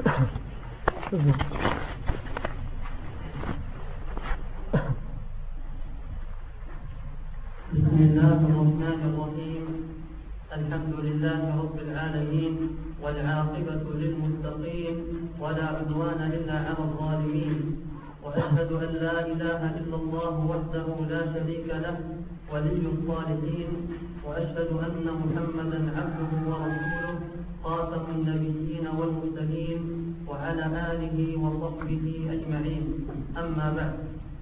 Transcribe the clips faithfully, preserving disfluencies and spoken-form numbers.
بسم الله الرحمن الرحيم. الحمد لله رب العالمين، والعاقبة للمتقين، ولا عدوان إلا على الظالمين، وأشهد أن لا إله إلا الله وحده لا شريك له ولي الصالحين، وأشهد أن محمدا عبده ورسوله خاتم النبيين والمرسلين، وعلى آله وصحبه أجمعين. أما بعد،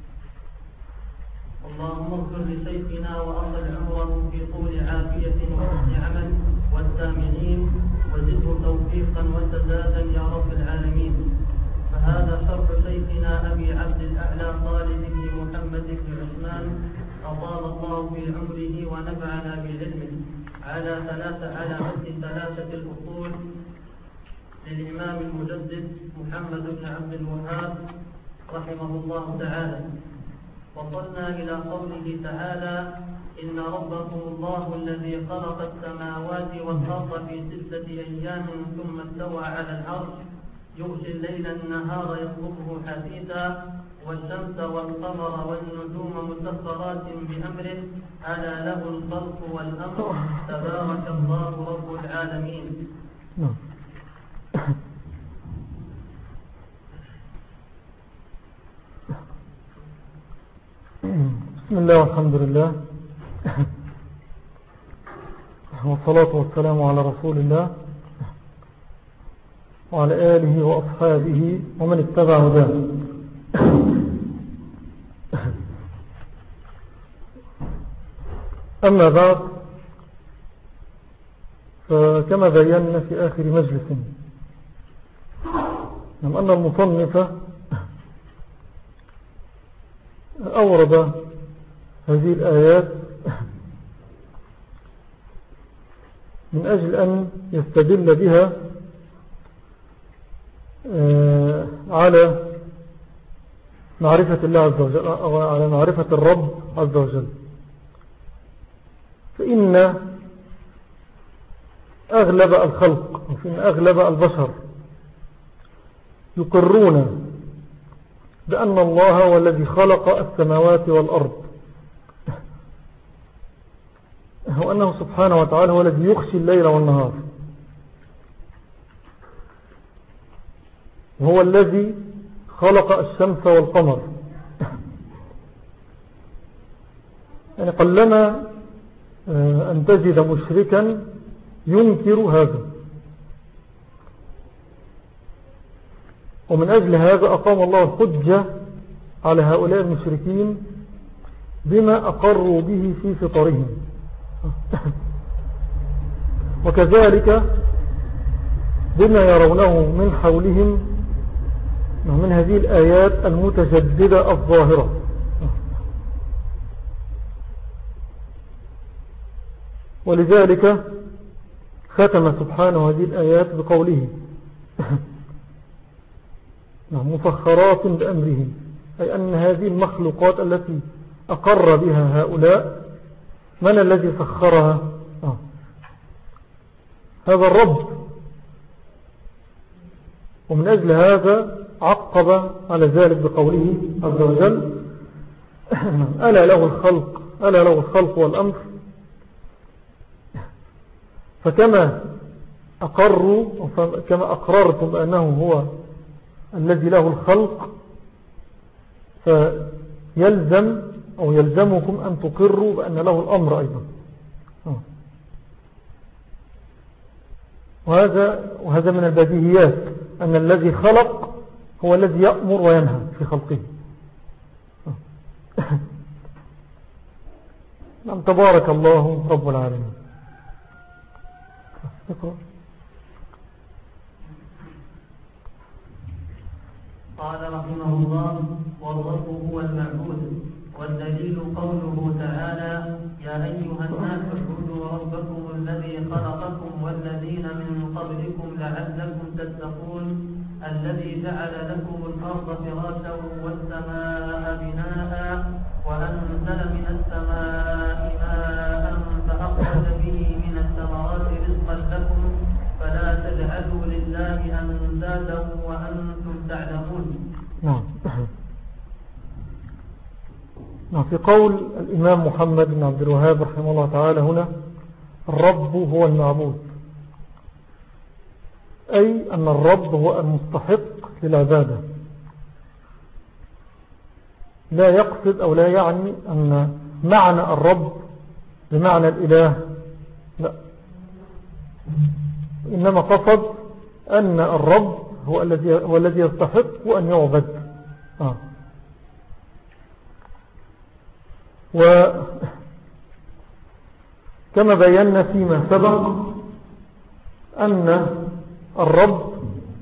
اللهم اغفر لشيخنا وأطل عمره في طول عافية وحسن عمل والسامعين، وزده توفيقا وسدادا يا رب العالمين. فهذا شرح شيخنا أبي عبد الأعلى خالد بن محمد بن عثمان أطال الله في عمره ونفعنا بعلمه، على ثلاثة على متن ثلاثة الأصول للإمام المجدد محمد بن عبد الوهاب رحمه الله تعالى. وصلنا إلى قوله تعالى: إن ربكم الله الذي خلق السماوات والأرض في ستة أيام ثم استوى على العرش يغشي الليل النهار يطلبه حثيثا والشمس والقمر والنجوم مسخرات بأمره ألا له الخلق والأمر تبارك الله رب العالمين. بسم الله والحمد لله، والصلاة والسلام على رسول الله وعلى آله وأصحابه ومن اتبع هداه. أما بعد، فكما بينا في آخر مجلس أن المصنف أورد هذه الآيات من أجل أن يستدل بها على معرفة الله عز وجل أو على معرفة الرب عز وجل. فإن أغلب الخلق وفإن أغلب البشر يقرون بأن الله هو الذي خلق السماوات والأرض، وأنه سبحانه وتعالى هو الذي يخشي الليل والنهار، وهو الذي خلق الشمس والقمر. يعني قلما أن تجد مشركا ينكر هذا، ومن أجل هذا أقام الله الحجة على هؤلاء المشركين بما أقروا به في فطرهم. وكذلك بما يرونه من حولهم من هذه الآيات المتجددة الظاهرة. ولذلك ختم سبحانه هذه الآيات بقوله: مسخرات بأمره، أي أن هذه المخلوقات التي أقر بها هؤلاء من الذي سخرها؟ آه. هذا الرب. ومن أجل هذا عقب على ذلك بقوله عز وجل: ألا له الخلق ألا له الخلق والأمر. فكما أقروا كما أقررتم بأنه هو الذي له الخلق، فيلزم أو يلزمكم أن تقروا بأن له الأمر أيضا. وهذا, وهذا من البديهيات، أن الذي خلق هو الذي يأمر وينهى في خلقه. نعم، تبارك الله رب العالمين. قال رحمه الله: والرب هو المعبود، والدليل قوله تعالى: يا أيها الناس اعبدوا ربكم الذي خلقكم والذين من قبلكم لعلكم تتقون، الذي جعل لكم الأرض فراشا والسماء بناء وأنزل من السماء ماء فأخرج به من الثمرات رزقا لكم فلا تجعلوا لله لله أندادا وأنتم تعلمون. نعم. نعم. في قول الإمام محمد بن عبد الوهاب رحمه الله تعالى هنا الرب هو المعبود، أي أن الرب هو المستحق للعبادة، لا يقصد أو لا يعني أن معنى الرب بمعنى الإله، لا، إنما قصد أن الرب هو الذي هو الذي يستحق أن يعبد. آه. وكما بينا فيما سبق أن الرب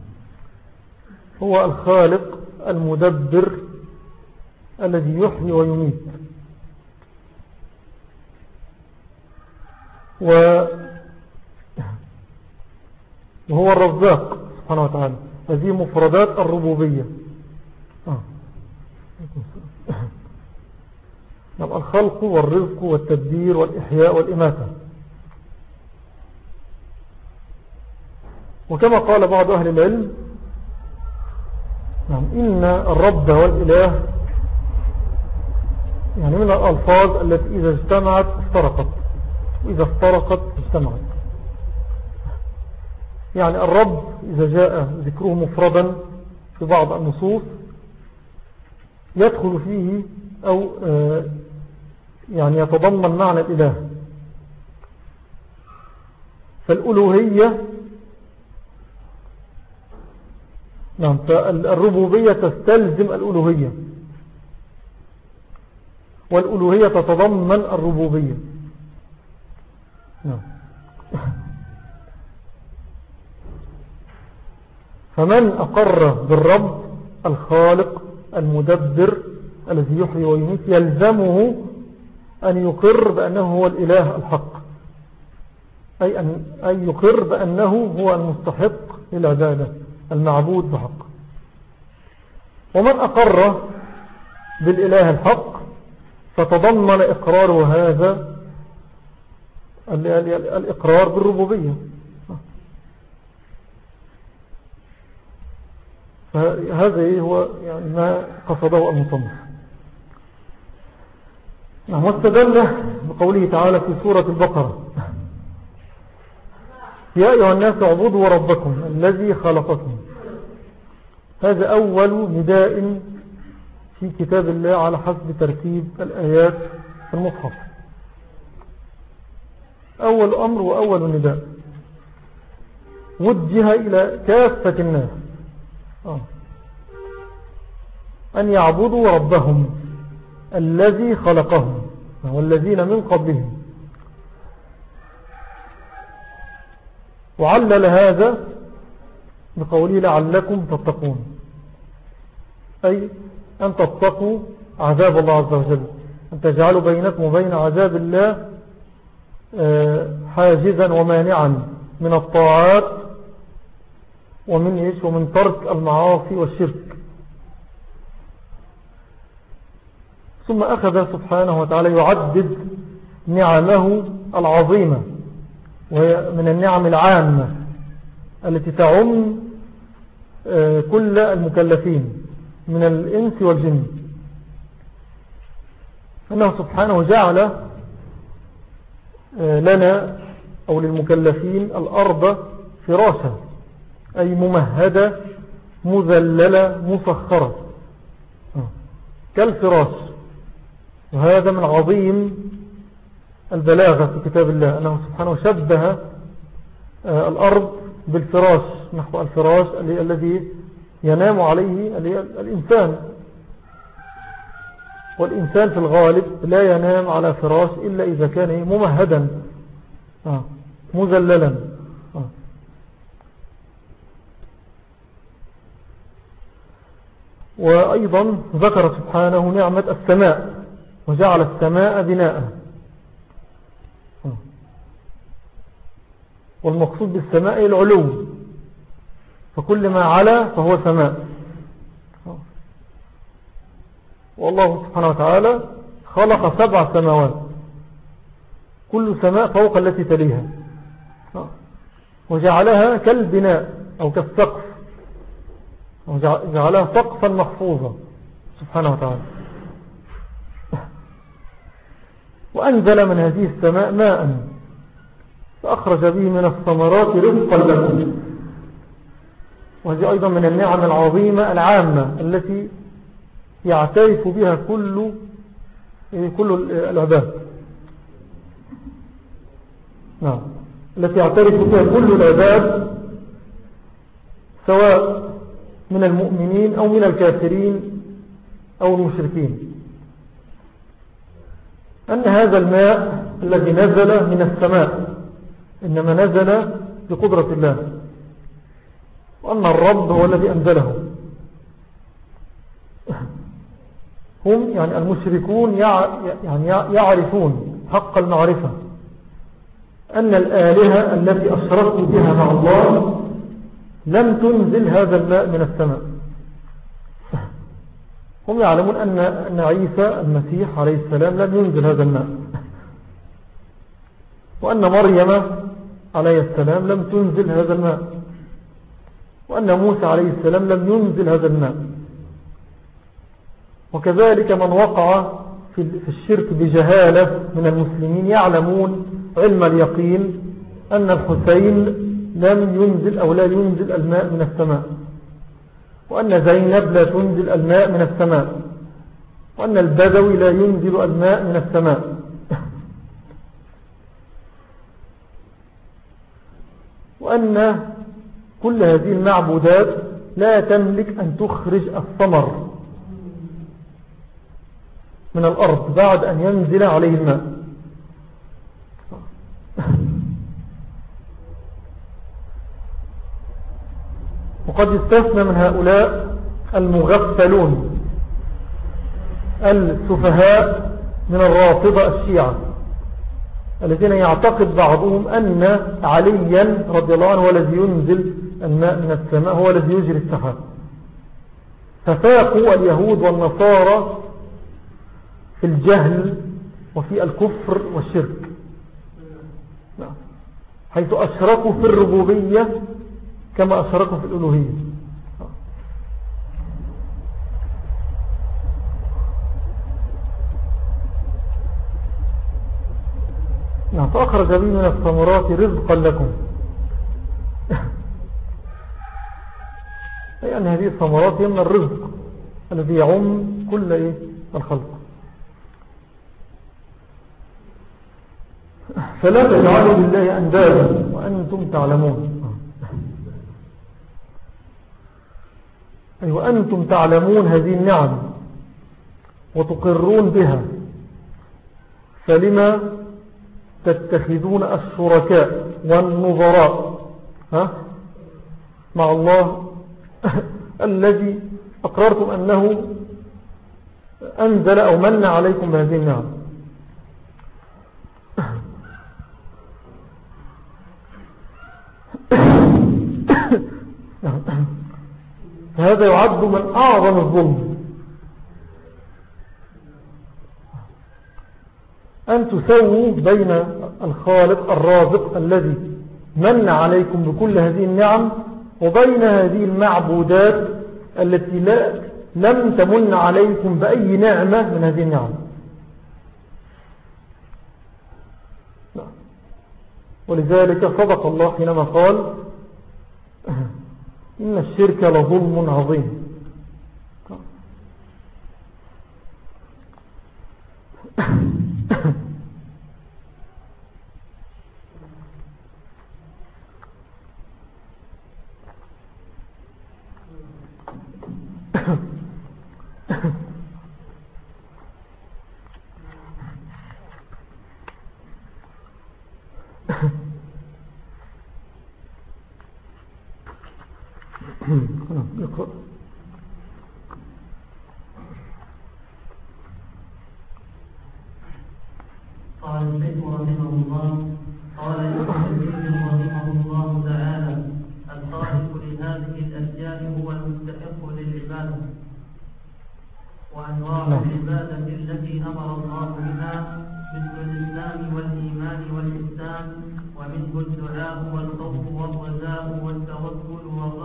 هو الخالق المدبر الذي يحيي ويميت، وهو الرزاق سبحانه وتعالى. هذه مفردات الربوبية. آه. الخلق والرزق والتدبير والإحياء والإماتة. وكما قال بعض أهل العلم نعم إن الرب والإله يعني من الألفاظ التي إذا اجتمعت افترقت، وإذا افترقت اجتمعت. يعني الرب إذا جاء ذكره مفردا في بعض النصوص يدخل فيه أو يعني يتضمن معنى الإله. فالألوهية نعم فالربوبية تستلزم الألوهية، والألوهية تتضمن الربوبية. نعم. فمن أقر بالرب الخالق المدبر الذي يحيي ويميت يلزمه أن يقر بأنه هو الإله الحق، أي أن أن يقر بأنه هو المستحق للعبادة المعبود بحق. ومن أقر بالإله الحق فتضمن إقراره هذا الإقرار بالربوبية. فهذا هو يعني ما قصده المصنف. واستدل بقوله تعالى في سورة البقرة يا أيها الناس اعبدوا ربكم الذي خلقكم. هذا أول نداء في كتاب الله على حسب ترتيب الآيات في المصحف. أول أمر وأول نداء وجه إلى كافة الناس آه. أن يعبدوا ربهم الذي خلقهم والذين من قبلهم. وعلل هذا بقوله لعلكم تتقون، أي أن تتقوا عذاب الله عز وجل، أن تجعلوا بينكم وبين عذاب الله حاجزا ومانعا من الطاعات ومن إيش ومن ترك المعاصي والشرك. ثم أخذ سبحانه وتعالى يعدد نعمه العظيمة، وهي من النعم العامة التي تعم كل المكلفين من الإنس والجن. أنه سبحانه جعل لنا أو للمكلفين الأرض فراشا، أي ممهدة مذللة مسخرة كالفراش. وهذا من عظيم البلاغة في كتاب الله، أنه سبحانه شبه الأرض بالفراش، نحو الفراش الذي ينام عليه الإنسان. والإنسان في الغالب لا ينام على فراش إلا إذا كان ممهدا مذللا. وأيضا ذكر سبحانه نعمة السماء، وجعل السماء بناء. والمقصود بالسماء العلو، فكل ما علا فهو سماء. والله سبحانه وتعالى خلق سبع سماوات كل سماء فوق التي تليها، وجعلها كالبناء أو كالسقف، جعلها سقفا محفوظا سبحانه وتعالى. وأنزل من هذه السماء ماء فأخرج به من الثمرات رزقا لكم. وهذه أيضا من النعم العظيمة العامة التي يعترف بها كل كل العباد. نعم، التي يعترف بها كل العباد سواء من المؤمنين أو من الكافرين أو المشركين، أن هذا الماء الذي نزل من السماء إنما نزل بقدرة الله، وأن الرب هو الذي أنزله. هم يعني المشركون يعني يعرفون حق المعرفة أن الآلهة التي أشركوا بها مع الله لم تنزل هذا الماء من السماء. هم يعلمون أن أن عيسى المسيح عليه السلام لم ينزل هذا الماء، وأن مريم عليه السلام لم تنزل هذا الماء، وأن موسى عليه السلام لم ينزل هذا الماء. وكذلك من وقع في الشرك بجهالة من المسلمين يعلمون علم اليقين أن الحسين لم ينزل أو لا ينزل الماء من السماء، وأن زينب لا تنزل الماء من السماء، وأن البدوي لا ينزل الماء من السماء. وأن كل هذه المعبودات لا تملك أن تخرج الثمر من الأرض بعد أن ينزل عليه الماء. وقد يستثنى من هؤلاء المغفلون السفهاء من الرافضة الشيعة الذين يعتقد بعضهم أن عليا رضي الله عنه هو الذي ينزل الماء من السماء، هو الذي يجري السحاب. ففاقوا اليهود والنصارى في الجهل وفي الكفر والشرك، حيث أشركوا في الربوبية كما أشركوا في الألوهية. نعم، فأخرج به من الثمرات رزقا لكم. أي أن هذه الثمرات هي من الرزق الذي يعم كل إيه الخلق. فلا تجعلوا لله أندادا وأنتم تعلمون. أي وأنتم تعلمون هذه النعم وتقرون بها، فلما تتخذون الشركاء والنظراء ها مع الله الذي أقررتم أنه أنزل أو من عليكم بهذه النعم. هذا يعد من أعظم الظلم، أن تسووا بين الخالق الرازق الذي من عليكم بكل هذه النعم وبين هذه المعبودات التي لا لم تمن عليكم بأي نعمة من هذه النعم. ولذلك صدق الله حينما قال إن الشرك لظلم عظيم. اقرأ. قال الشيخ رحمه الله قال ابن رحمه الله تعالى الخالق لهذه الأشياء هو المستحق للعبادة، وأنواع العبادة التي أمر الله بها مثل الإسلام والإيمان والإحسان، ومنه الدعاء والخوف والرجاء والتوكل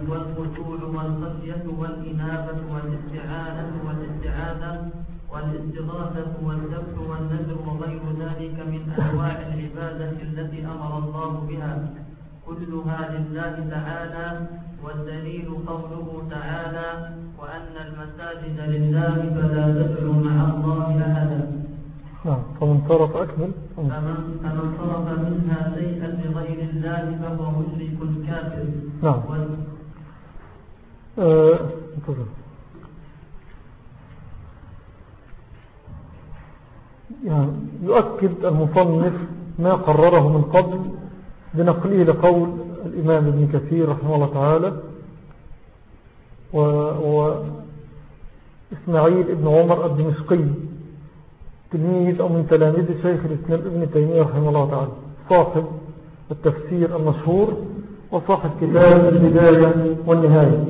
والخشوع والخشية والإنابة والاستعانة والاستعاذة والاستغاثة والذبح والنذر وغير ذلك من أنواع العبادة التي أمر الله بها كلها لله تعالى. والدليل قوله تعالى: وأن المساجد لله فلا تدعوا مع الله أحدا. نعم. فمن صرف أكمل فمن, فمن صرف منها شيئا لغير الله فهو مشرك كافر. نعم. آه، انتظر. يعني يؤكد المصنف ما قرره من قبل بنقله لقول الإمام ابن كثير رحمه الله تعالى وإسماعيل ابن عمر الدمشقي تلميذ أو من تلاميذ شيخ الإسلام ابن تيمية رحمه الله تعالى صاحب التفسير المشهور وصاحب كتاب البداية والنهاية،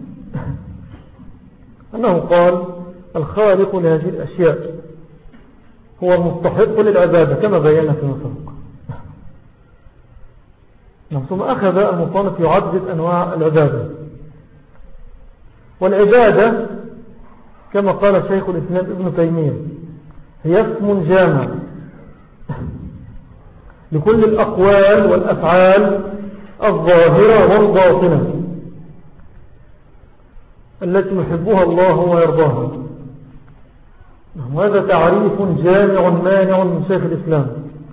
أنه قال: الخالق لهذه الأشياء هو المستحق للعبادة كما بينا في مسبق. ثم أخذ المصنف يعدد أنواع العبادة، والعبادة كما قال شيخ الإسلام ابن تيمية هي اسم جامع لكل الأقوال والأفعال الظاهرة والباطنة التي يحبها الله ويرضاها. وهذا تعريف جامع مانع من شيخ الإسلام.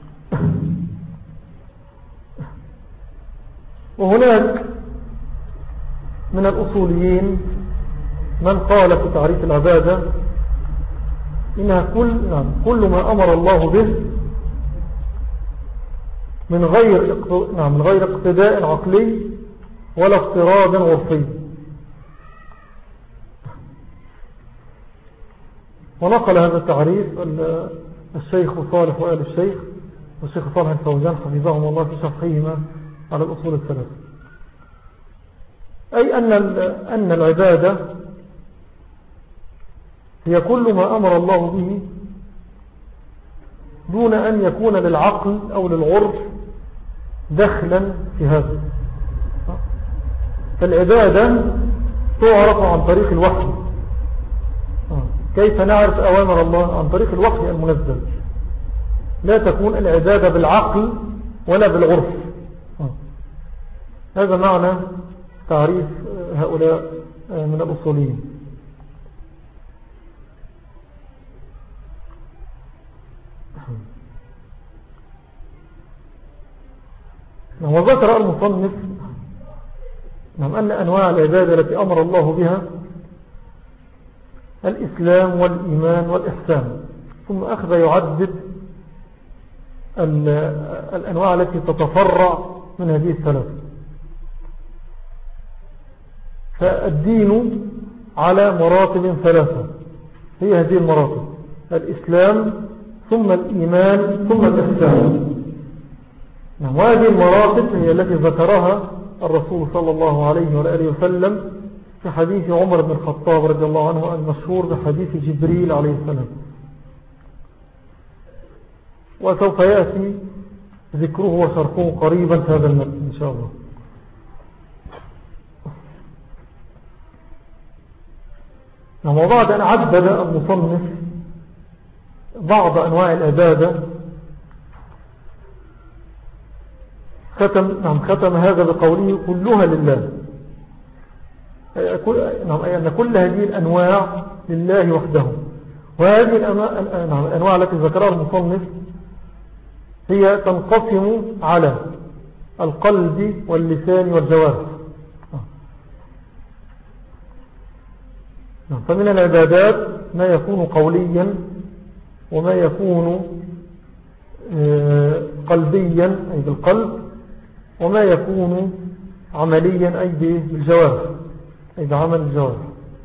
وهناك من الأصوليين من قال في تعريف العبادة إنها كل, نعم كل ما أمر الله به من غير نعم من غير اقتداء عقلي ولا افتراض عرفي. ونقل هذا التعريف الشيخ صالح وآل الشيخ والشيخ صالح الفوزان حفظهم الله في شرحهما على الأصول الثلاثة، أي أن أن العبادة هي كل ما أمر الله به دون أن يكون للعقل أو للعرف دخلا في هذا. فالعبادة تعرف عن طريق الوحي. كيف نعرف أوامر الله؟ عن طريق الوحي المنزل. لا تكون العبادة بالعقل ولا بالعرف. هذا معنى تعريف هؤلاء من الأصوليين. وذكر المصنف أن أنواع العبادة التي أمر الله بها الإسلام والإيمان والإحسان، ثم أخذ يعدد الأنواع التي تتفرع من هذه الثلاثة. فالدين على مراتب ثلاثة، هي هذه المراتب: الإسلام ثم الإيمان ثم الإحسان. وهذه المراتب هي التي ذكرها الرسول صلى الله عليه وآله وسلم في حديث عمر بن الخطاب رضي الله عنه المشهور بحديث جبريل عليه السلام، وسوف يأتي ذكره وشرحه قريبا في هذا المتن إن شاء الله. وبعد أن عدد المصنف بعض أنواع العبادة ختم, نعم ختم هذا بقوله: كلها لله. نعم أي أن كل هذه الأنواع لله وحده. وهذه الأنواع التي ذكرها المصنف هي تنقسم على القلب واللسان والجوارح. فمن العبادات ما يكون قوليا وما يكون قلبيا أي بالقلب، وما يكون عمليا أي بالجوارح أي بعمل الجوارح.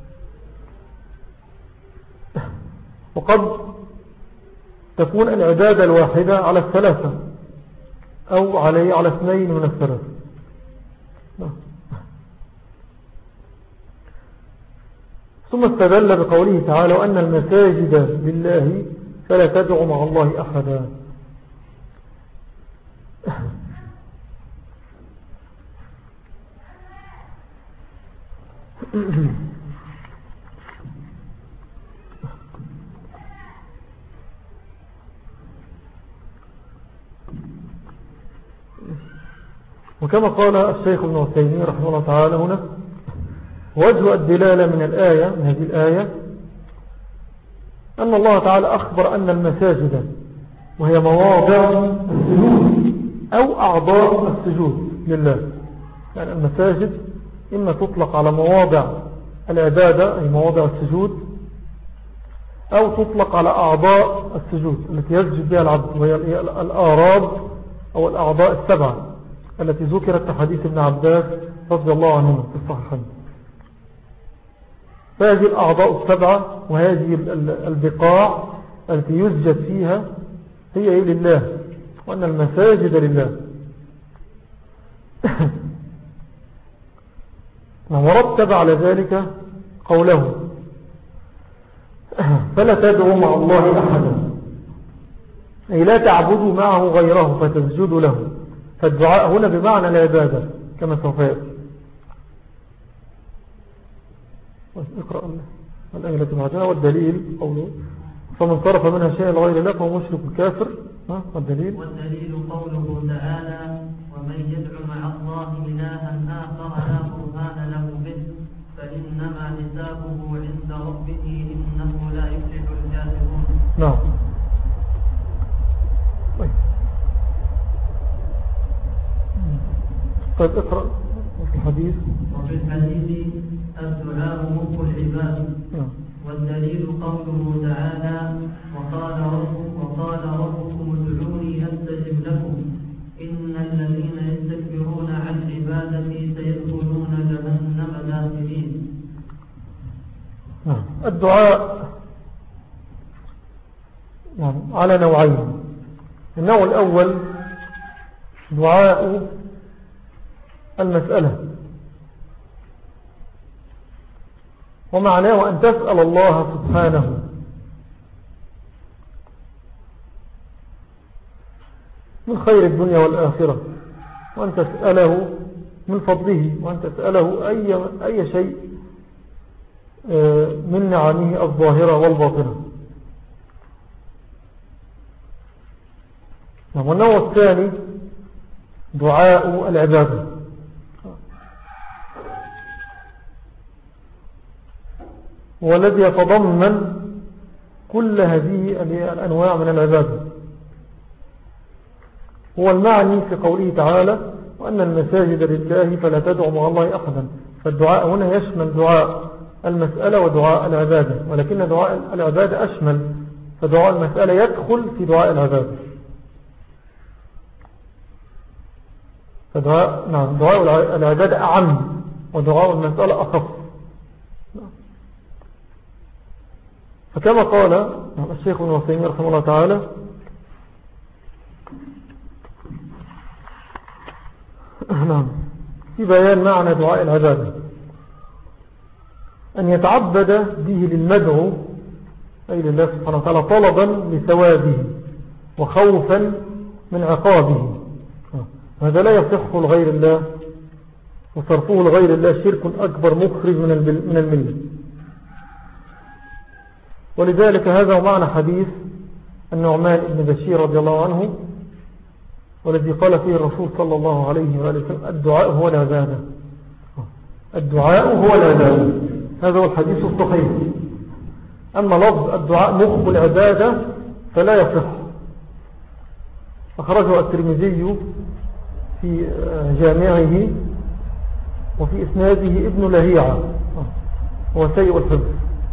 وقد تكون العبادة الواحدة على الثلاثة أو على على اثنين من الثلاثة. ثم استدل بقوله تعالى: وأن المساجد لله فلا تدعوا مع الله أحدا. وكما قال الشيخ ابن عثيمين رحمه الله تعالى هنا وجه الدلالة من الآية من هذه الآية أن الله تعالى أخبر أن المساجد وهي مواضع السجود أو أعضاء السجود لله. يعني المساجد إما تطلق على مواضع العبادة أي مواضع السجود أو تطلق على أعضاء السجود التي يسجد بها العبد وهي الآراب أو الأعضاء السبعة التي ذكرت في حديث ابن عباس رضي الله عنهما في الصحيحين. فهذه الأعضاء السبعة وهذه البقاع التي يسجد فيها هي لله وأن المساجد لله. ورتب على ذلك قوله فلا تدعوا مع الله أحدا أي لا تعبدوا معه غيره فتسجدوا له. فالدعاء هنا بمعنى العبادة كما سوف يأتي. اقرأ الآية التي بعدها والدليل قوله فمن صرف منها شيء لغير الله فهو مشرك كافر. والدليل والدليل قوله تعالى ومن يدعو مع الله إلها آخر لا برهان له به فإنما حسابه عند ربه إنه لا يفلح الكافرون. نعم. طيب اقرأ في الحديث. وفي الحديث الدعاء مخ العباد. والدليل قوله تعالى وقال رب وقال ربكم ادعوني أستجب لكم إن الذين يستكبرون عن عبادتي سيدخلون جهنم داخلين. الدعاء يعني على نوعين. النوع الأول دعاء المسألة ومعناه أن تسأل الله سبحانه من خير الدنيا والآخرة وأن تسأله من فضله وأن تسأله أي, أي شيء من نعمه الظاهرة والباطنة. والنوع الثاني دعاء العبادة والذي يتضمن كل هذه الأنواع من العبادة. هو المعني في قوله تعالى وأن المساجد لله فلا تدعوا مع الله أحدا. فالدعاء هنا يشمل دعاء المسألة ودعاء العبادة ولكن دعاء العبادة أشمل فدعاء المسألة يدخل في دعاء العبادة. فدعاء نعم دعاء العبادة أعم ودعاء المسألة أخف. فكما قال الشيخ ابن عثيمين رحمه الله تعالى نعم في بيان معنى دعاء العبادة أن يتعبد به للمدعو أي لله سبحانه وتعالى طلبا لثوابه وخوفا من عقابه. هذا لا يصح لغير الله وصرفه لغير الله شرك أكبر مخرج من الملة. ولذلك هذا معنى حديث النعمان بن بشير رضي الله عنه والذي قال فيه الرسول صلى الله عليه وآله وسلم الدعاء هو العبادة. الدعاء هو العبادة هذا هو الحديث الصحيح. أما لفظ الدعاء مخ العبادة فلا يصح. أخرجه الترمذي في جامعه وفي إسناده ابن لهيعة هو سيء الحفظ.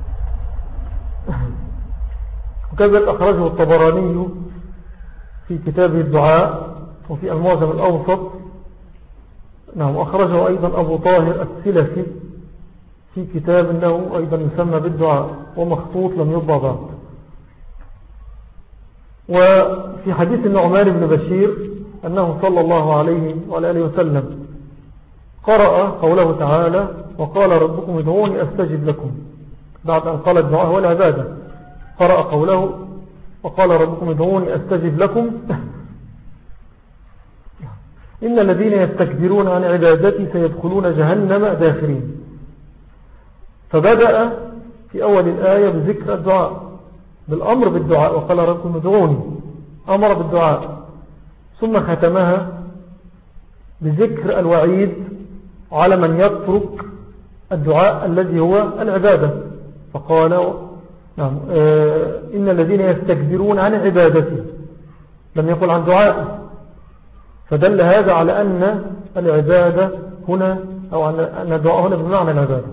وكذلك أخرجه الطبراني في كتابه الدعاء وفي المعجم الأوسط. نعم أخرجه أيضا أبو طاهر السلفي في كتاب له أيضا يسمى بالدعاء ومخطوط لم يطبع بعد. وفي حديث النعمان بن بشير أنه صلى الله عليه وآله وسلم قرأ قوله تعالى وقال ربكم ادعوني أستجب لكم بعد أن قال الدعاء هو العبادة قرأ قوله وقال ربكم ادعوني أستجب لكم إن الذين يستكبرون عن عبادتي سيدخلون جهنم داخرين. فبدأ في أول الآية بذكر الدعاء بالأمر بالدعاء، وقال ربكم ادعوني، أمر بالدعاء، ثم ختمها بذكر الوعيد على من يترك الدعاء الذي هو العبادة، فقال نعم آه إن الذين يستكبرون عن عبادتي، لم يقل عن دعاء، فدل هذا على أن العبادة هنا أو أن الدعاء هنا بمعنى العبادة.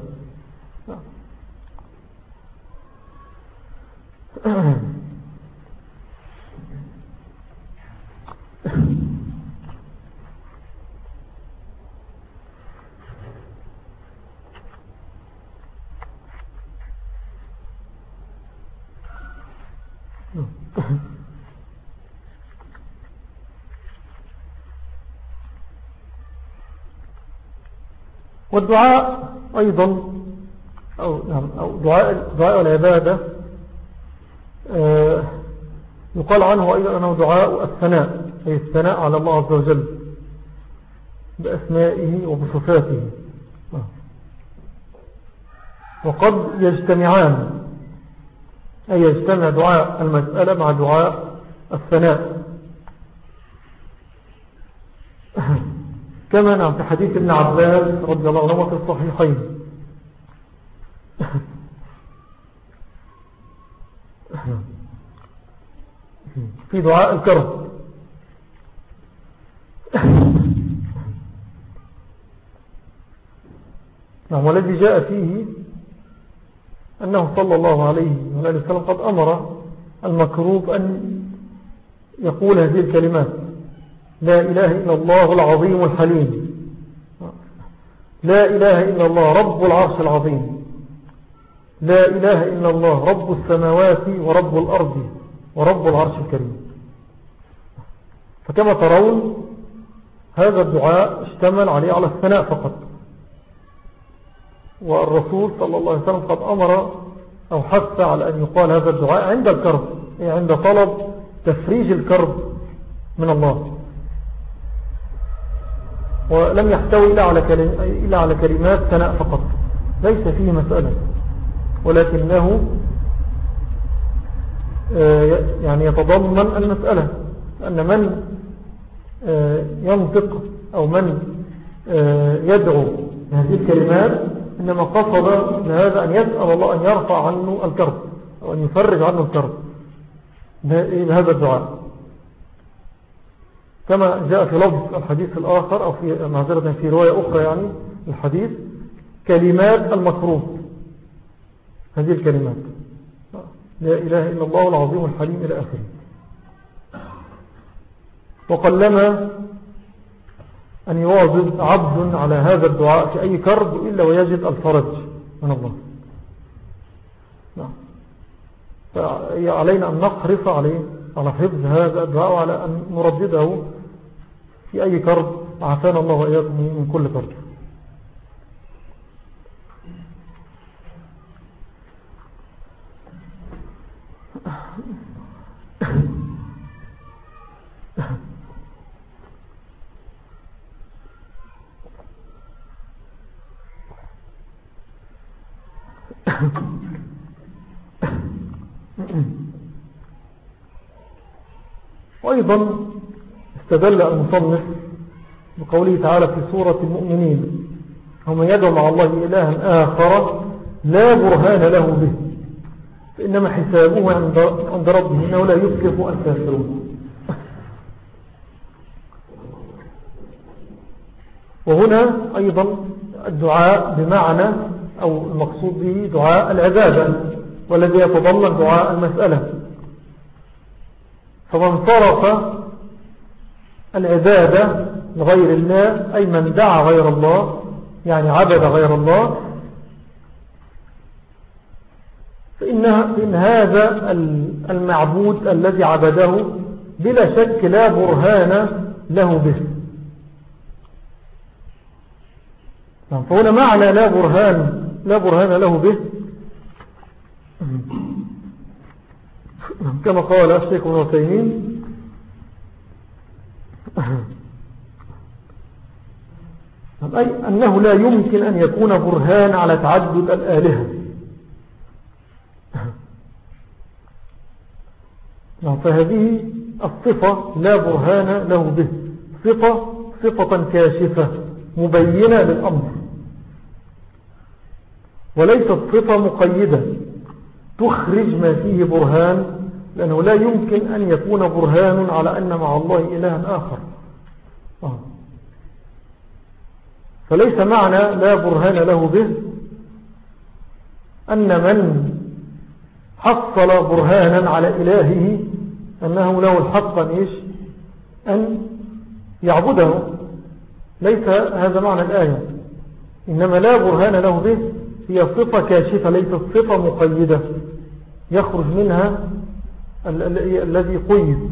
والدعاء أيضا أو, أو دعاء, دعاء العبادة آه يقال عنه أيضا أنه دعاء الثناء، أي الثناء على الله عز وجل بأسمائه وبصفاته، آه. وقد يجتمعان، أي يجتمع دعاء المسألة مع دعاء الثناء كما نعم في حديث ابن عباس رضي الله عنه في الصحيحين في دعاء الكرب نعم، والذي جاء فيه أنه صلى الله عليه وسلم قد أمر المكروب أن يقول هذه الكلمات: لا إله إلا الله العظيم الحليم، لا إله إلا الله رب العرش العظيم، لا إله إلا الله رب السماوات ورب الأرض ورب العرش الكريم. فكما ترون هذا الدعاء اشتمل عليه على الثناء فقط، والرسول صلى الله عليه وسلم قد أمر أو حث على أن يقال هذا الدعاء عند الكرب، يعني عند طلب تفريج الكرب من الله، ولم يحتوي إلا على, إلا على كلمات ثناء فقط، ليس فيه مسألة، ولكنه يعني يتضمن المسألة، أن من ينطق أو من يدعو هذه الكلمات إنما قصد لهذا أن يسأل الله أن يرفع عنه الكرب أو أن يفرج عنه الكرب بهذا الدعاء، كما جاء في لفظ الحديث الآخر أو في معذرة في رواية أخرى يعني الحديث: كلمات المكروب، هذه الكلمات لا إله إلا الله العظيم الحليم إلى آخره. وقلما أن يواظب عبد على هذا الدعاء في أي كرب إلا ويجد الفرج من الله. فعلينا أن نحرص عليه على حفظ هذا الدعاء وعلى أن نردده في أي كرب عافانا الله وإياكم من كل كرب. وأيضا استدل المصنف بقوله تعالى في سورة المؤمنين: هم يدعو مع الله إلها آخر لا برهان له به فإنما حسابه عند ربه إنه لا يفلح الكافرون. وهنا أيضا الدعاء بمعنى أو المقصود به دعاء العبادة والذي يتضمن دعاء المسألة. فمن صرف العبادة لغير الله أي من دعا غير الله يعني عبد غير الله فإن, فإن هذا المعبود الذي عبده بلا شك لا برهان له به. فهنا معنى لا برهان لا برهان له به كما قال الشيخ ابن عثيمين: أي أنه لا يمكن أن يكون برهان على تعدد الآلهة. فهذه الصفة لا برهان له به، صفة صفة كاشفة مبينة للأمر، وليست صفة مقيدة تخرج ما فيه برهان، لأنه لا يمكن أن يكون برهان على أن مع الله إلها آخر. آه. فليس معنى لا برهان له به أن من حصل برهانا على إلهه أنه له الحق أن, إيش؟ أن يعبده. ليس هذا معنى الآية، إنما لا برهان له به هي صفة كاشفة، ليست صفة مقيدة يخرج منها ال ال الذي قيد.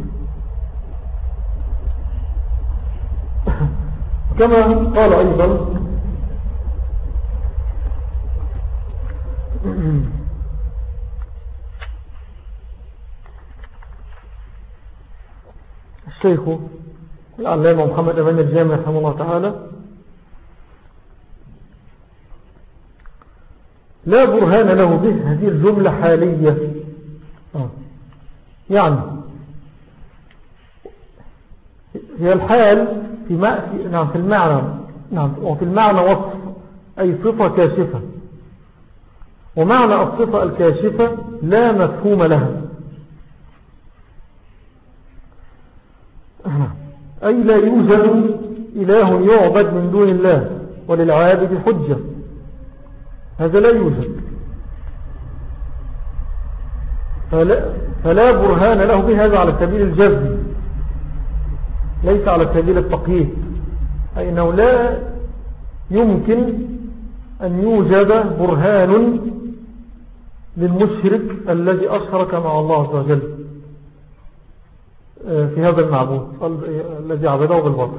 كما قال أيضا الشيخ العلامة محمد أمان الجامع رحمه الله تعالى: لا برهان له به، هذه الجملة حالية. آه. يعني هي الحال في, ما في, نعم في المعنى، نعم وفي المعنى وصف، أي صفة كاشفة، ومعنى الصفة الكاشفة لا مفهوم لها، أي لا يوجد إله يعبد من دون الله وللعابد حجة، هذا لا يوجد. فلا, فلا برهان له به، هذا على سبيل الجزم ليس على سبيل التقييد، أي أنه لا يمكن أن يوجد برهان للمشرك الذي أشرك مع الله عز وجل في هذا المعبود الذي عبده بالباطل.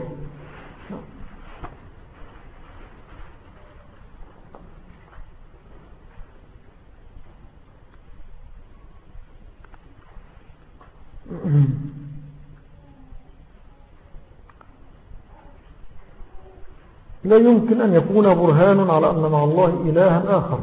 لا يمكن أن يكون برهان على أن مع الله إلها آخر.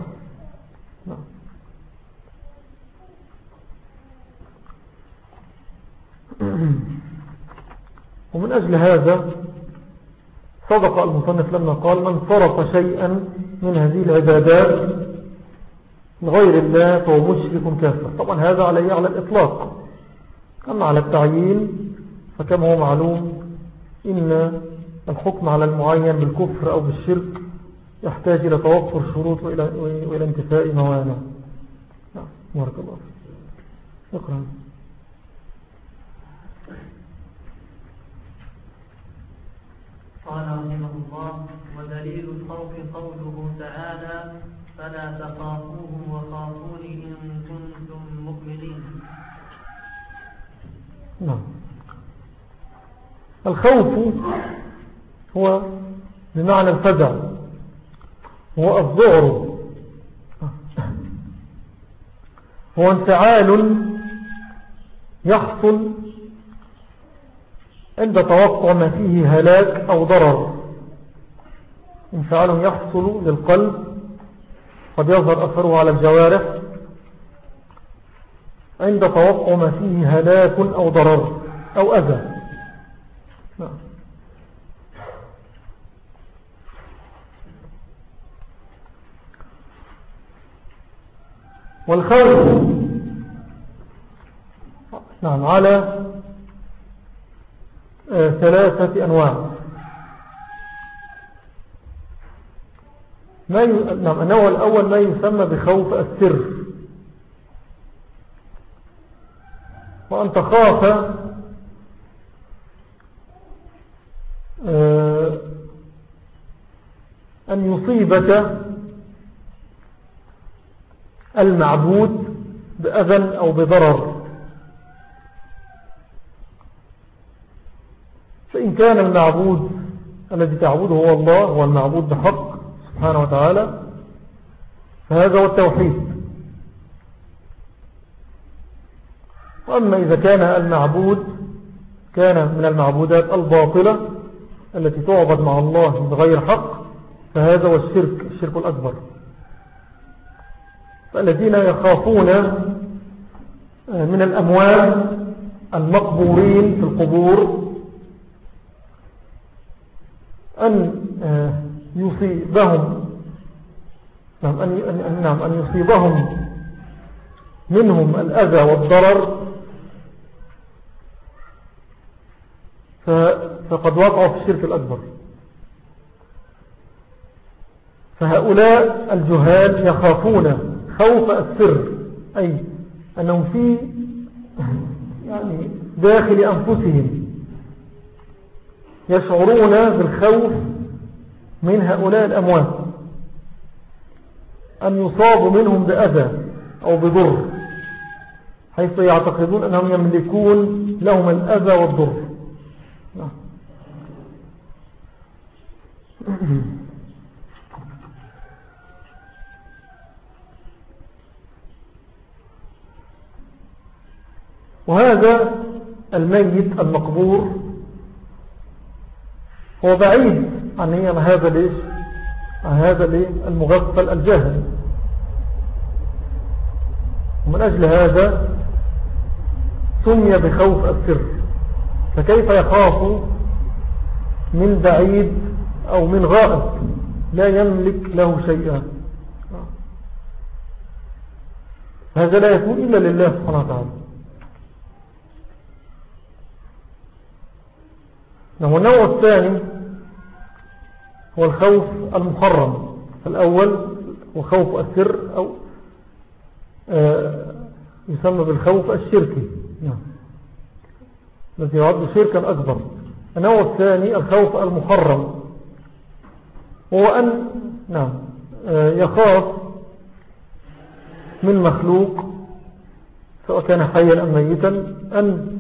ومن أجل هذا صدق المصنف لما قال: من صرف شيئا من هذه العبادات لغير الله فهو مشرك كافر. طبعا هذا عليه على الإطلاق. أما على التعيين فكما هو معلوم إن الحكم على المعين بالكفر أو بالشرك يحتاج إلى توفر شروط وإلى, وإلى انتفاء موانع. نعم بارك الله فيك. شكرا. قال رحمه الله: ودليل الخوف قوله تعالى: فلا تخافوهم وخافوني إن كنتم مؤمنين. نعم. الخوف هو بمعنى الفزع، هو الذعر، هو انفعال يحصل عند توقع ما فيه هلاك أو ضرر، انفعال يحصل للقلب قد يظهر أثره على الجوارح عند توقع ما فيه هلاك أو ضرر أو أذى. والخوف نعم على آه ثلاثة أنواع. ما ي... نعم النوع الأول ما يسمى بخوف السر، وأن تخاف آه أن يصيبك المعبود بأذى أو بضرر. فإن كان المعبود الذي تعبده هو الله، هو المعبود بحق سبحانه وتعالى، فهذا هو التوحيد. وأما إذا كان المعبود كان من المعبودات الباطلة التي تعبد مع الله بغير حق، فهذا هو الشرك الشرك الأكبر. فالذين يخافون من الأموات المقبورين في القبور أن يصيبهم نعم أن, نعم أن يصيبهم منهم الأذى والضرر فقد وقعوا في الشرك الأكبر. فهؤلاء الجهال يخافون خوف السر، أي أنهم في يعني داخل أنفسهم يشعرون بالخوف من هؤلاء الأموات أن يصابوا منهم بأذى أو بضر، حيث يعتقدون أنهم يملكون لهم الأذى والضر. وهذا الميت المقبور هو بعيد عن هذا ليش عن هذا المغفل الجاهل، ومن أجل هذا سمي بخوف السر. فكيف يخاف من بعيد أو من غائب لا يملك له شيئا؟ هذا لا يكون إلا لله سبحانه وتعالى. والنوع الثاني هو الخوف المحرم. الأول هو خوف السر أو آه يسمى بالخوف الشركي، نعم، الذي يعد شركا أكبر. النوع الثاني الخوف المحرم، هو أن نعم آه يخاف من مخلوق سواء كان حيا أم ميتا أن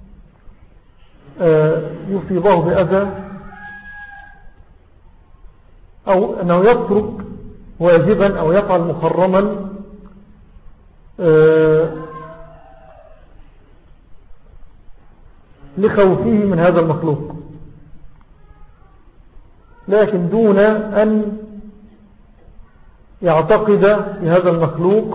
آه يصيبه بأذى، أو أنه يترك واجبا أو يفعل محرما آه لخوفه من هذا المخلوق، لكن دون أن يعتقد في هذا المخلوق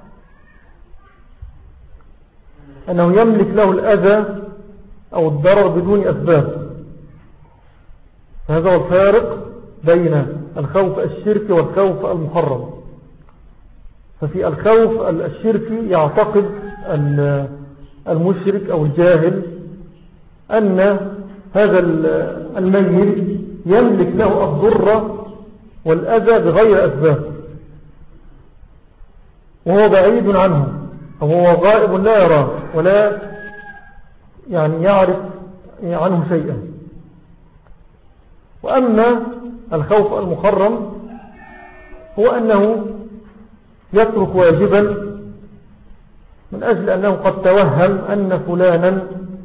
أنه يملك له الأذى أو الضرر بدون أسباب. هذا هو الفارق بين الخوف الشركي والخوف المحرم. ففي الخوف الشركي يعتقد المشرك أو الجاهل أن هذا الميت يملك له الضر والأذى بغير أسباب، وهو بعيد عنه أو هو غائب لا يراه ولا يعني يعرف عنه شيئا. وأما الخوف المحرم هو أنه يترك واجبا من أجل أنه قد توهم أن فلانا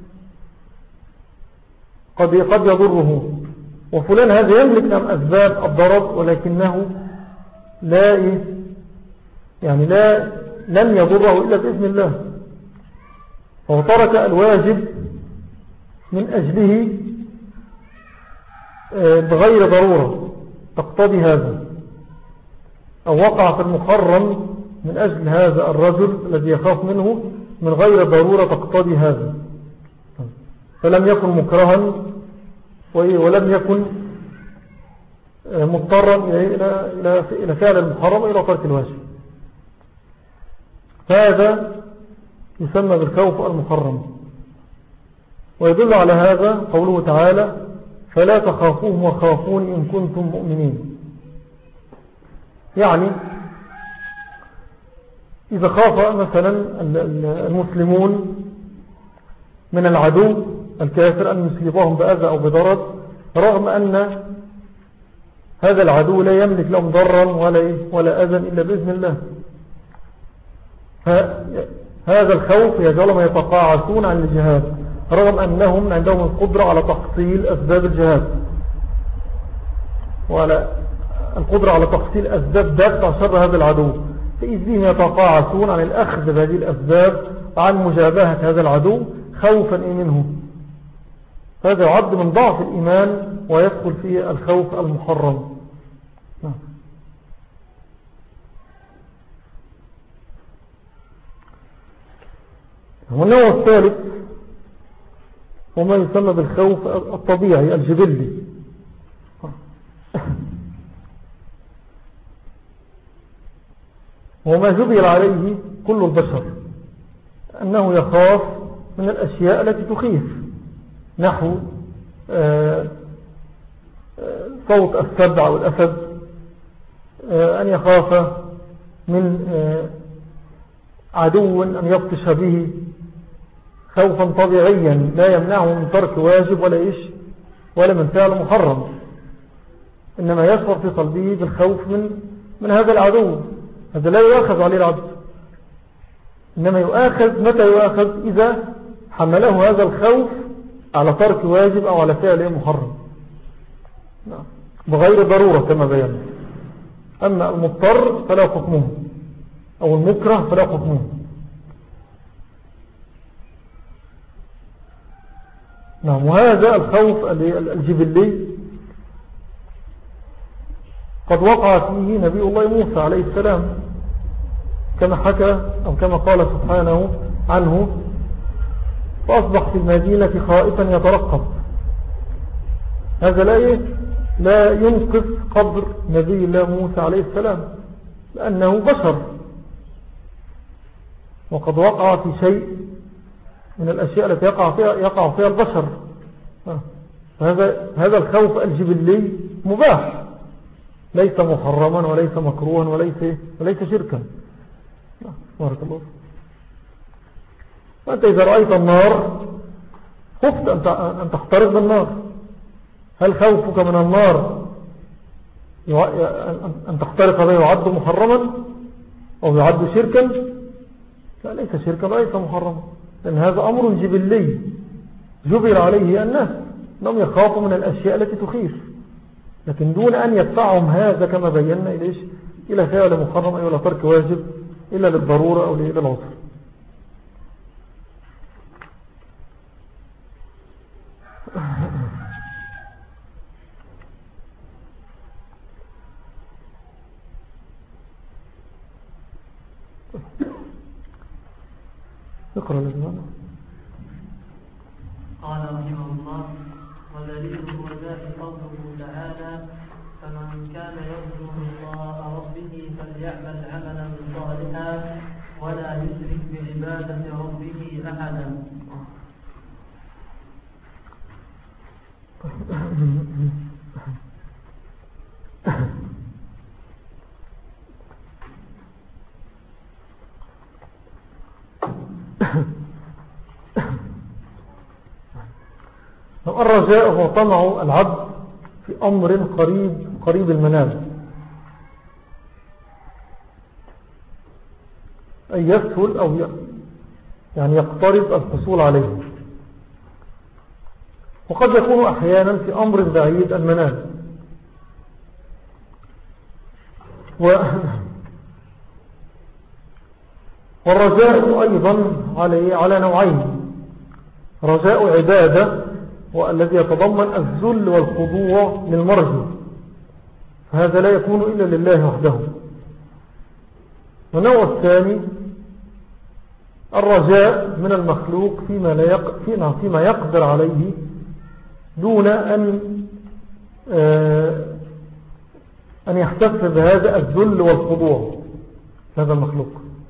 قد قد يضره، وفلان هذا يملك من أسباب الضرر ولكنه لا يعني لا لن يضره إلا بإذن الله، فهو ترك الواجب من أجله بغير ضرورة تقتضي هذا، أو وقع في المحرم من أجل هذا الرجل الذي يخاف منه من غير ضرورة تقتضي هذا، فلم يكن مكرها ولم يكن مضطرا إلى فعل المحرم إلى ترك الواجب. فهذا يسمى بالخوف المحرم. ويدل على هذا قوله تعالى: فلا تخافوهم وخافون إن كنتم مؤمنين. يعني إذا خاف مثلا المسلمون من العدو الكافر أن يصيبهم بأذى أو بضرر، رغم أن هذا العدو لا يملك لهم ضرا ولا, ولا أذى إلا بإذن الله، هذا الخوف يجعلهم يتقاعسون عن الجهاد رغم أنهم عندهم القدرة على تحصيل أسباب الجهاد وعلى القدرة على تحصيل أسباب دفع شر هذا العدو، فإذ بهم يتقاعسون عن الأخذ بهذه الأسباب عن مجابهة هذا العدو خوفا منه. هذا يعد من ضعف الإيمان ويدخل فيه الخوف المحرم. والنوع الثالث وما يسمى بالخوف الطبيعي الجبلي. وما جبل عليه كل البشر أنه يخاف من الأشياء التي تخيف، نحو صوت السبع والأسد، أن يخاف من عدو أن يبطش به خوفا طبيعيا لا يمنعه من ترك واجب ولا إيش ولا من فعل محرم، إنما يشعر في قلبه بالخوف من من هذا العدو. هذا لا يؤاخذ عليه العبد، إنما يؤاخذ متى يؤاخذ؟ إذا حمله هذا الخوف على ترك واجب أو على فعل محرم بغير ضرورة كما بينا. أما المضطر فلا حكمه، أو المكره فلا حكمه. نعم. وهذا الخوف الجبلي قد وقع فيه نبي الله موسى عليه السلام، كما حكى أو كما قال سبحانه عنه: فأصبح في المدينة خائفا يترقب. هذا لا لا ينقص قدر نبي الله موسى عليه السلام، لأنه بشر، وقد وقع في شيء من الأشياء التي يقع فيها, يقع فيها البشر. هذا هذا الخوف الجبلي مباح، ليس محرما وليس مكروها وليس وليس شركا. بارك الله. فأنت إذا رأيت النار خفت أن تخترق بالنار، هل خوفك من النار أن تخترق به يعد محرما أو يعد شركا؟ لا، ليس شركا وليس محرما، لأن هذا أمر جبلي جبل عليه الناس، أنهم يخافوا من الأشياء التي تخيف، لكن دون أن يدفعهم هذا كما بينا إليش إلى فعل محرم أو إلى ترك واجب إلا للضرورة أو للعذر. اقرأ لنا. قال رحمه الله: ودليل الرجاء قوله تعالى: فمن كان يرجو لقاء ربه فليعمل عملا صالحا ولا يشرك بعبادة ربه أحدا. الرجاء هو طمع العبد في أمر قريب قريب المنال، أن يسهل أو يعني يقترب الحصول عليه، وقد يكون أحيانا في أمر بعيد المنال. والرجاء أيضا على على نوعين: رجاء عبادة والذي يتضمن الذل والخضوع للمرجو، فهذا لا يكون إلا لله وحده. والنوع الثاني الرجاء من المخلوق فيما, لا يق... فيما, فيما يقدر عليه دون أن آه أن يحتف بهذا الذل والخضوع هذا المخلوق.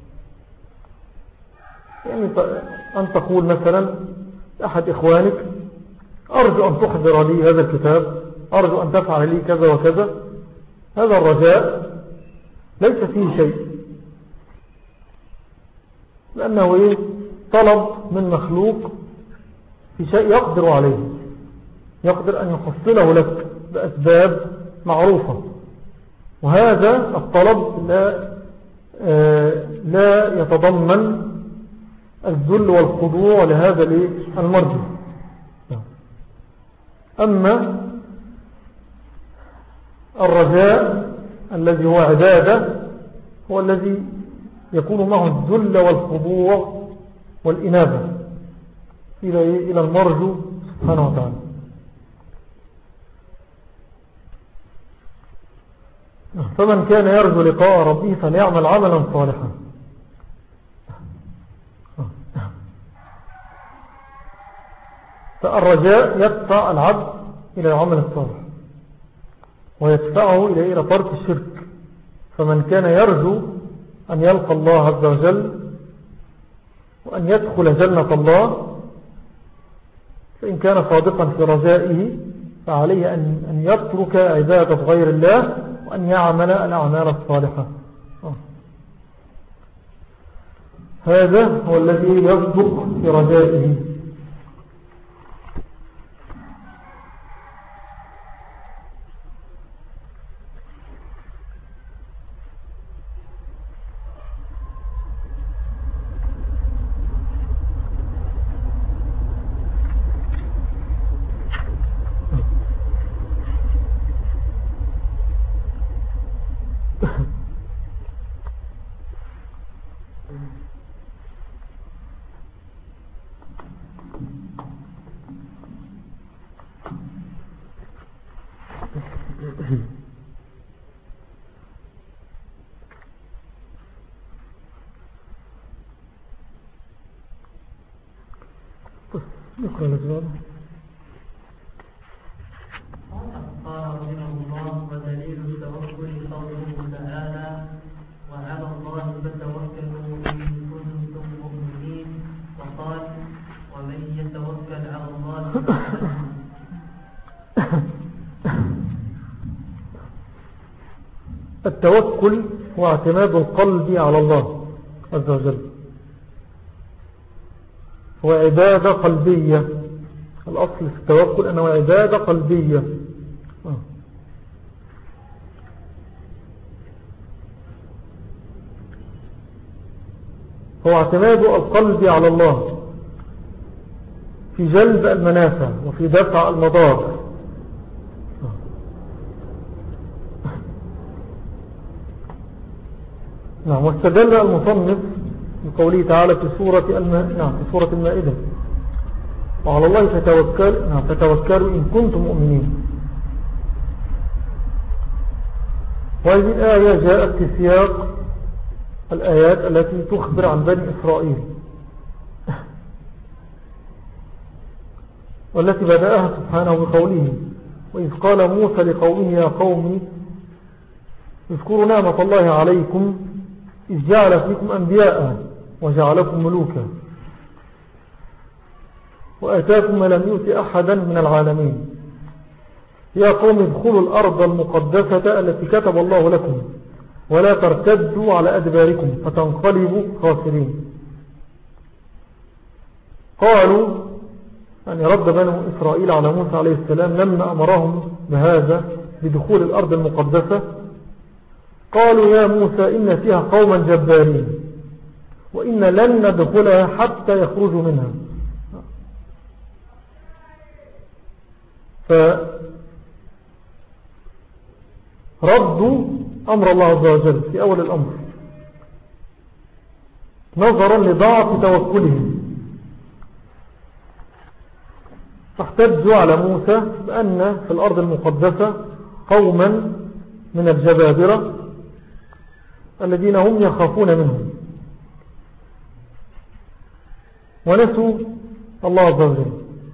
يعني أن تقول مثلا أحد إخوانك: أرجو أن تحضر لي هذا الكتاب، أرجو أن تفعل لي كذا وكذا. هذا الرجاء ليس فيه شيء، لأنه إيه؟ طلب من مخلوق في شيء يقدر عليه، يقدر أن يحصله لك بأسباب معروفة، وهذا الطلب لا, آه لا يتضمن الذل والخضوع لهذا المرجو. أما الرجاء الذي هو عبادة هو الذي يكون معه الذل والخضوع والإنابة إلى المرجو سبحانه وتعالى. فمن كان يرجو لقاء ربه فليعمل عملا صالحا. فالرجاء يدفع العبد إلى العمل الصالح ويدفعه إلى ترك الشرك. فمن كان يرجو أن يلقى الله عز وجل وأن يدخل جنة الله فإن كان صادقا في رجائه فعليه أن يترك عبادة غير الله وأن يعمل الأعمال الصالحة. هذا هو الذي يصدق في رجائه. نقرأ الأجواب. قال رحمه الله: ودليل التوكل قوله تعالى: وعلى الله فتوكلوا إن كنتم مؤمنين. وقال: ومن يتوكل على الله التوكل هو اعتماد القلب على الله عز وجل، هو عبادة قلبية. الأصل في التوكل أنه عبادة قلبية. هو اعتماد القلب على الله في جلب المنافع وفي دفع المضار. نعم. واستدل المصنف بقوله تعالى في سورة المائدة، نعم في سورة المائدة: وعلى الله فتوكل نعم فتوكلوا إن كنتم مؤمنين. وهذه الآية جاءت في سياق الآيات التي تخبر عن بني إسرائيل، والتي بدأها سبحانه بقوله: وإذ قال موسى لقومه يا قوم اذكروا نعمة الله عليكم إذ جعل فيكم أنبياء وجعلكم ملوكا وآتاكم ما لم يؤت أحدا من العالمين يا قوم ادخلوا الأرض المقدسة التي كتب الله لكم ولا ترتدوا على أدباركم فتنقلبوا خاسرين. قالوا يعني رد بنو إسرائيل على موسى عليه السلام لما أمرهم بهذا بدخول الأرض المقدسة: قالوا يا موسى إن فيها قوما جبارين وإن لن ندخلها حتى يخرجوا منها. فردوا أمر الله عز وجل في أول الأمر نظرا لضعف توكلهم، فاحتجوا على موسى بأن في الأرض المقدسة قوما من الجبابرة الذين هم يخافون منهم ونسوا الله عز وجل.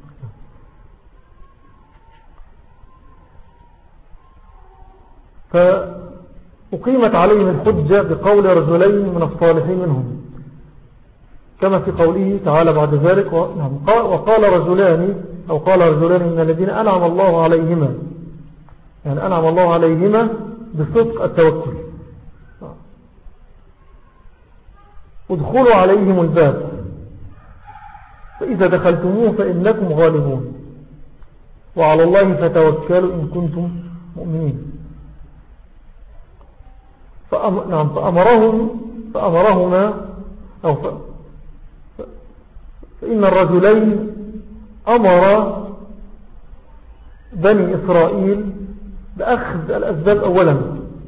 فأقيمت عليهم الحجة بقول رجلين من الصالحين منهم كما في قوله تعالى بعد ذلك: وقال رجلان أو قال رجلان من الذين أنعم الله عليهما، يعني أنعم الله عليهما بصدق التوكل: ادخلوا عليهم الباب فإذا دخلتموه فإنكم غالبون وعلى الله فتوكلوا إن كنتم مؤمنين. فأم... نعم فأمرهم فأمرهما أو ف... فإن الرجلين أمر بني إسرائيل بأخذ الأسباب أولا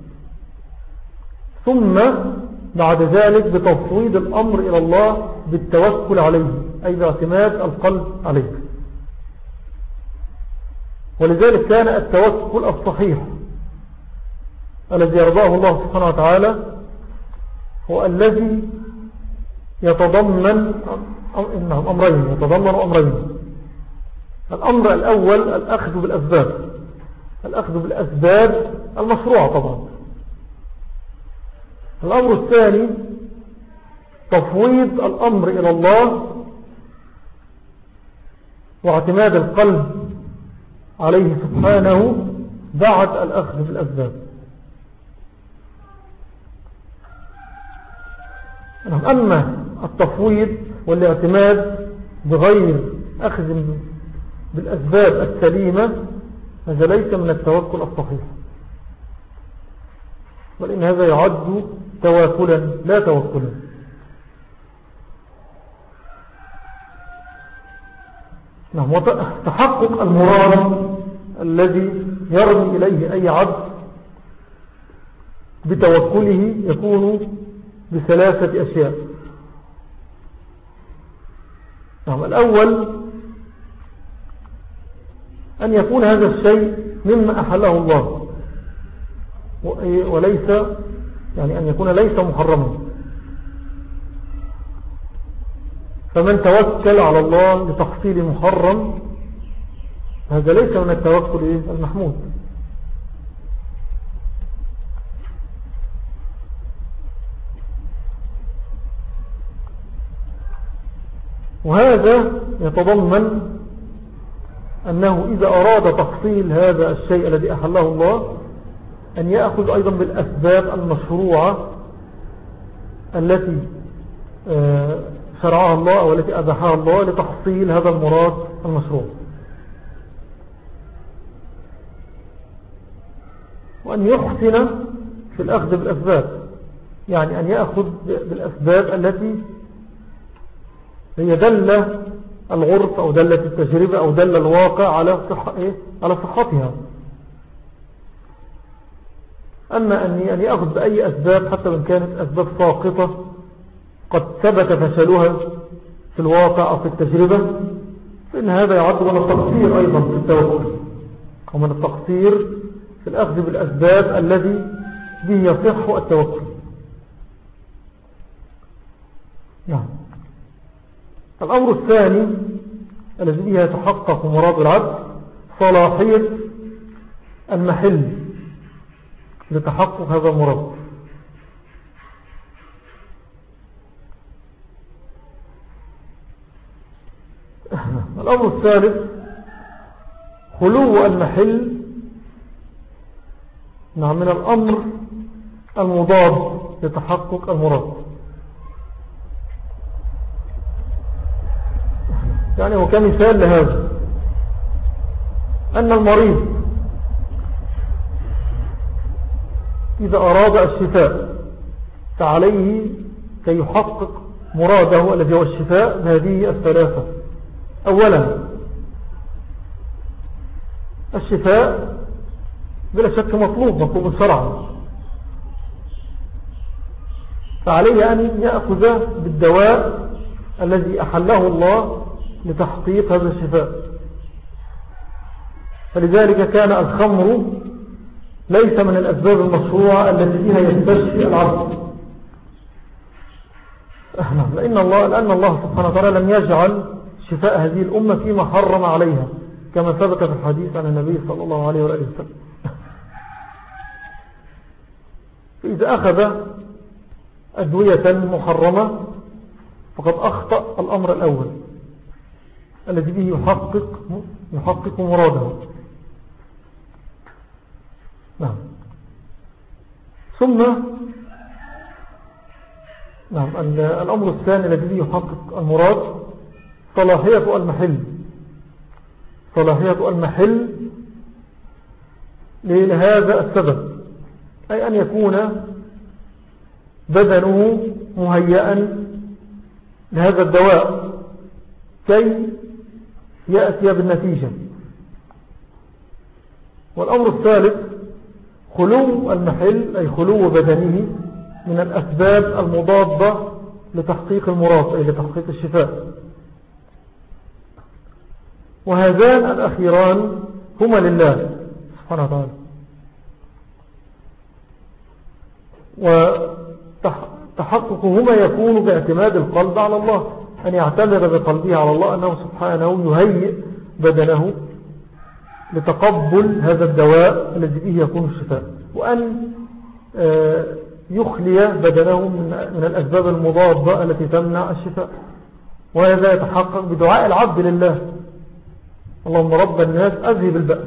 ثم بعد ذلك بتفويض الأمر إلى الله بالتوكل عليه، أي باعتماد القلب عليه. ولذلك كان التوكل الصحيح الذي يرضاه الله سبحانه وتعالى هو الذي يتضمن إنهم أمرين يتضمن أمرين. الأمر الأول الأخذ بالأسباب الأخذ بالأسباب المشروعة طبعا. الأمر الثاني تفويض الأمر إلى الله واعتماد القلب عليه سبحانه بعد الأخذ بالأسباب. أما التفويض والاعتماد بغير أخذ بالأسباب السليمة هذا ليس من التوكل الصحيح، بل إن هذا يعد تواكلا لا توكلا. نعم. وتحقق المراد الذي يرمي إليه أي عبد بتوكله يكون بثلاثة أشياء. نعم. الأول أن يكون هذا الشيء مما أحله الله وليس يعني أن يكون ليس محرما. فمن توكل على الله لتحصيل محرم هذا ليس من التوكل المحمود. وهذا يتضمن أنه إذا أراد تحصيل هذا الشيء الذي أحله الله أن يأخذ أيضا بالأسباب المشروعة التي شرعها الله أو التي أباحها الله لتحصيل هذا المراد المشروع. وأن يحسن في الأخذ بالأسباب يعني أن يأخذ بالأسباب التي هي دل الغرف أو دلة التجربة أو دل الواقع على صحة إيه؟ على صحتها. أما أن يأخذ بأي أسباب حتى وإن كانت أسباب ساقطة قد ثبت فشلها في الواقع أو في التجربة فإن هذا يعد من التقصير أيضا في التوكل ومن التقصير في الأخذ بالأسباب الذي به يصح التوكل. نعم. الأمر الثاني الذي به يتحقق مراد العبد صلاحية المحل لتحقق هذا المراد. الأمر الثالث خلو المحل نعم من الأمر المضاد لتحقق المراد. يعني هو كمثال لهذا أن المريض إذا أراد الشفاء فعليه كي يحقق مراده الذي هو الشفاء بهذه الثلاثة. أولا الشفاء بلا شك مطلوب مطلوب شرعا فعليه أن يأخذ بالدواء الذي أحله الله لتحقيق هذا الشفاء. فلذلك كان الخمر ليس من الأسباب المشروعة التي بها يستشفي العبد لأن الله, لأن الله سبحانه وتعالى لم يجعل شفاء هذه الأمة فيما حرم عليها كما ثبت في الحديث عن النبي صلى الله عليه وآله وسلم. فإذا أخذ أدوية محرمة فقد أخطأ الأمر الأول الذي به يحقق, يحقق مراده. نعم. ثم نعم الأمر الثاني الذي به يحقق المراد صلاحية المحل صلاحية المحل لهذا السبب أي أن يكون بدنه مهيئا لهذا الدواء كي يأتي بالنتيجة. والأمر الثالث خلو المحل أي خلو بدنه من الأسباب المضادة لتحقيق المراد أي لتحقيق الشفاء. وهذان الأخيران هما لله سبحانه وتعالى. وتحققهما يكون باعتماد القلب على الله، أن يعتمد بقلبه على الله أنه سبحانه يهيئ بدنه لتقبل هذا الدواء الذي به يكون الشفاء، وأن يخلي بدنه من الأسباب المضادة التي تمنع الشفاء. وهذا يتحقق بدعاء العبد لله: اللهم رب الناس أذهب البأس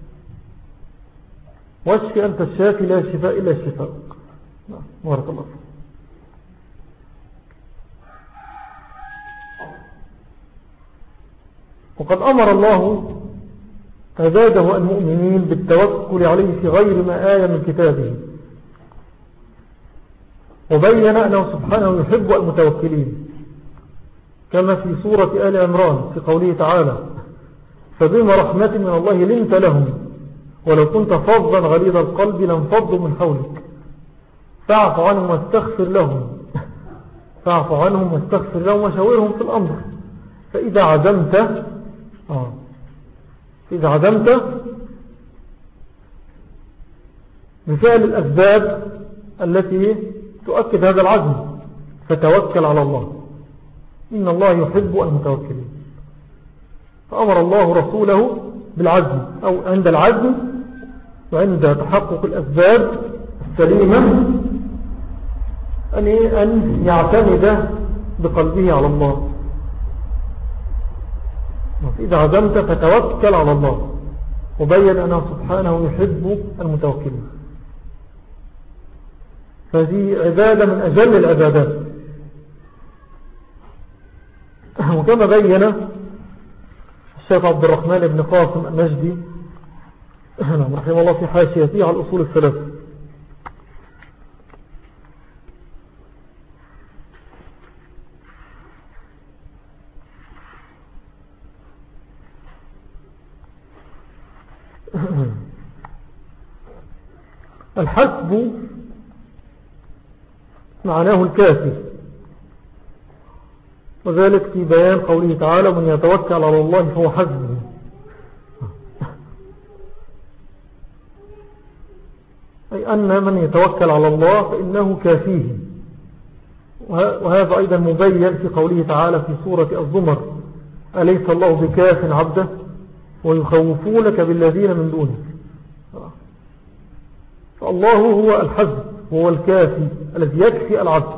واشفي أنت الشافي لا شفاء إلا الشفاء. بارك الله. وقد أمر الله عباده المؤمنين بالتوكل عليه في غير ما آية من كتابه، وبين أنه سبحانه يحب المتوكلين، كما في سورة آل عمران في قوله تعالى: فبما رحمة من الله لنت لهم ولو كنت فظا غليظ القلب لانفضوا من حولك فاعف عنهم واستغفر لهم فاعف عنهم واستغفر لهم وشاورهم في الأمر فإذا عزمت آه فإذا عزمت بفعل الأسباب التي تؤكد هذا العزم فتوكل على الله، إن الله يحب المتوكلين. فأمر الله رسوله بالعزم، أو عند العزم وعند تحقق الأسباب السليمة أن يعتمد بقلبه على الله. إذا عزمت فتوكل على الله، وبين أنه سبحانه يحب المتوكلين. فهذه عبادة من أجل العبادات. وكما بين الشيخ عبد الرحمن بن قاسم النجدي رحمه الله في حاشيته على الأصول الثلاثة: الحسب معناه الكافي، وذلك في بيان قوله تعالى: من يتوكل على الله فهو حسبه. أي أن من يتوكل على الله فإنه كافيه. وهذا أيضا مبين في قوله تعالى في سورة الزمر: أليس الله بكاف عبده ويخوفونك بالذين من دونه. فالله هو الحسب، هو الكافي الذي يكفي العبد.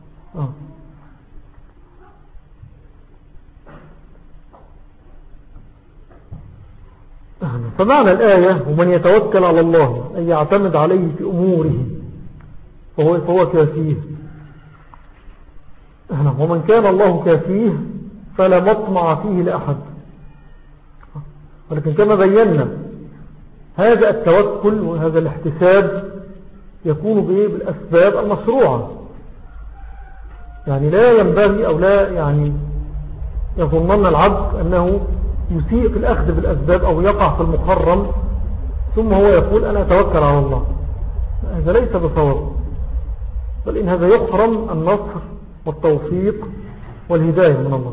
فمعنى الآية: ومن يتوكل على الله أن يعتمد عليه في أموره فهو, فهو كافيه. ومن كان الله كافيه فلا مطمع فيه لأحد. ولكن كما بينا هذا التوكل وهذا الاحتساب يكون بالأسباب المشروعة، يعني لا ينبغي أو لا يعني يظنن العبد أنه يسيء في الأخذ بالأسباب أو يقع في المحرم ثم هو يقول أنا أتوكل على الله. هذا ليس بصواب، بل إن هذا يحرم النصر والتوفيق والهداية من الله.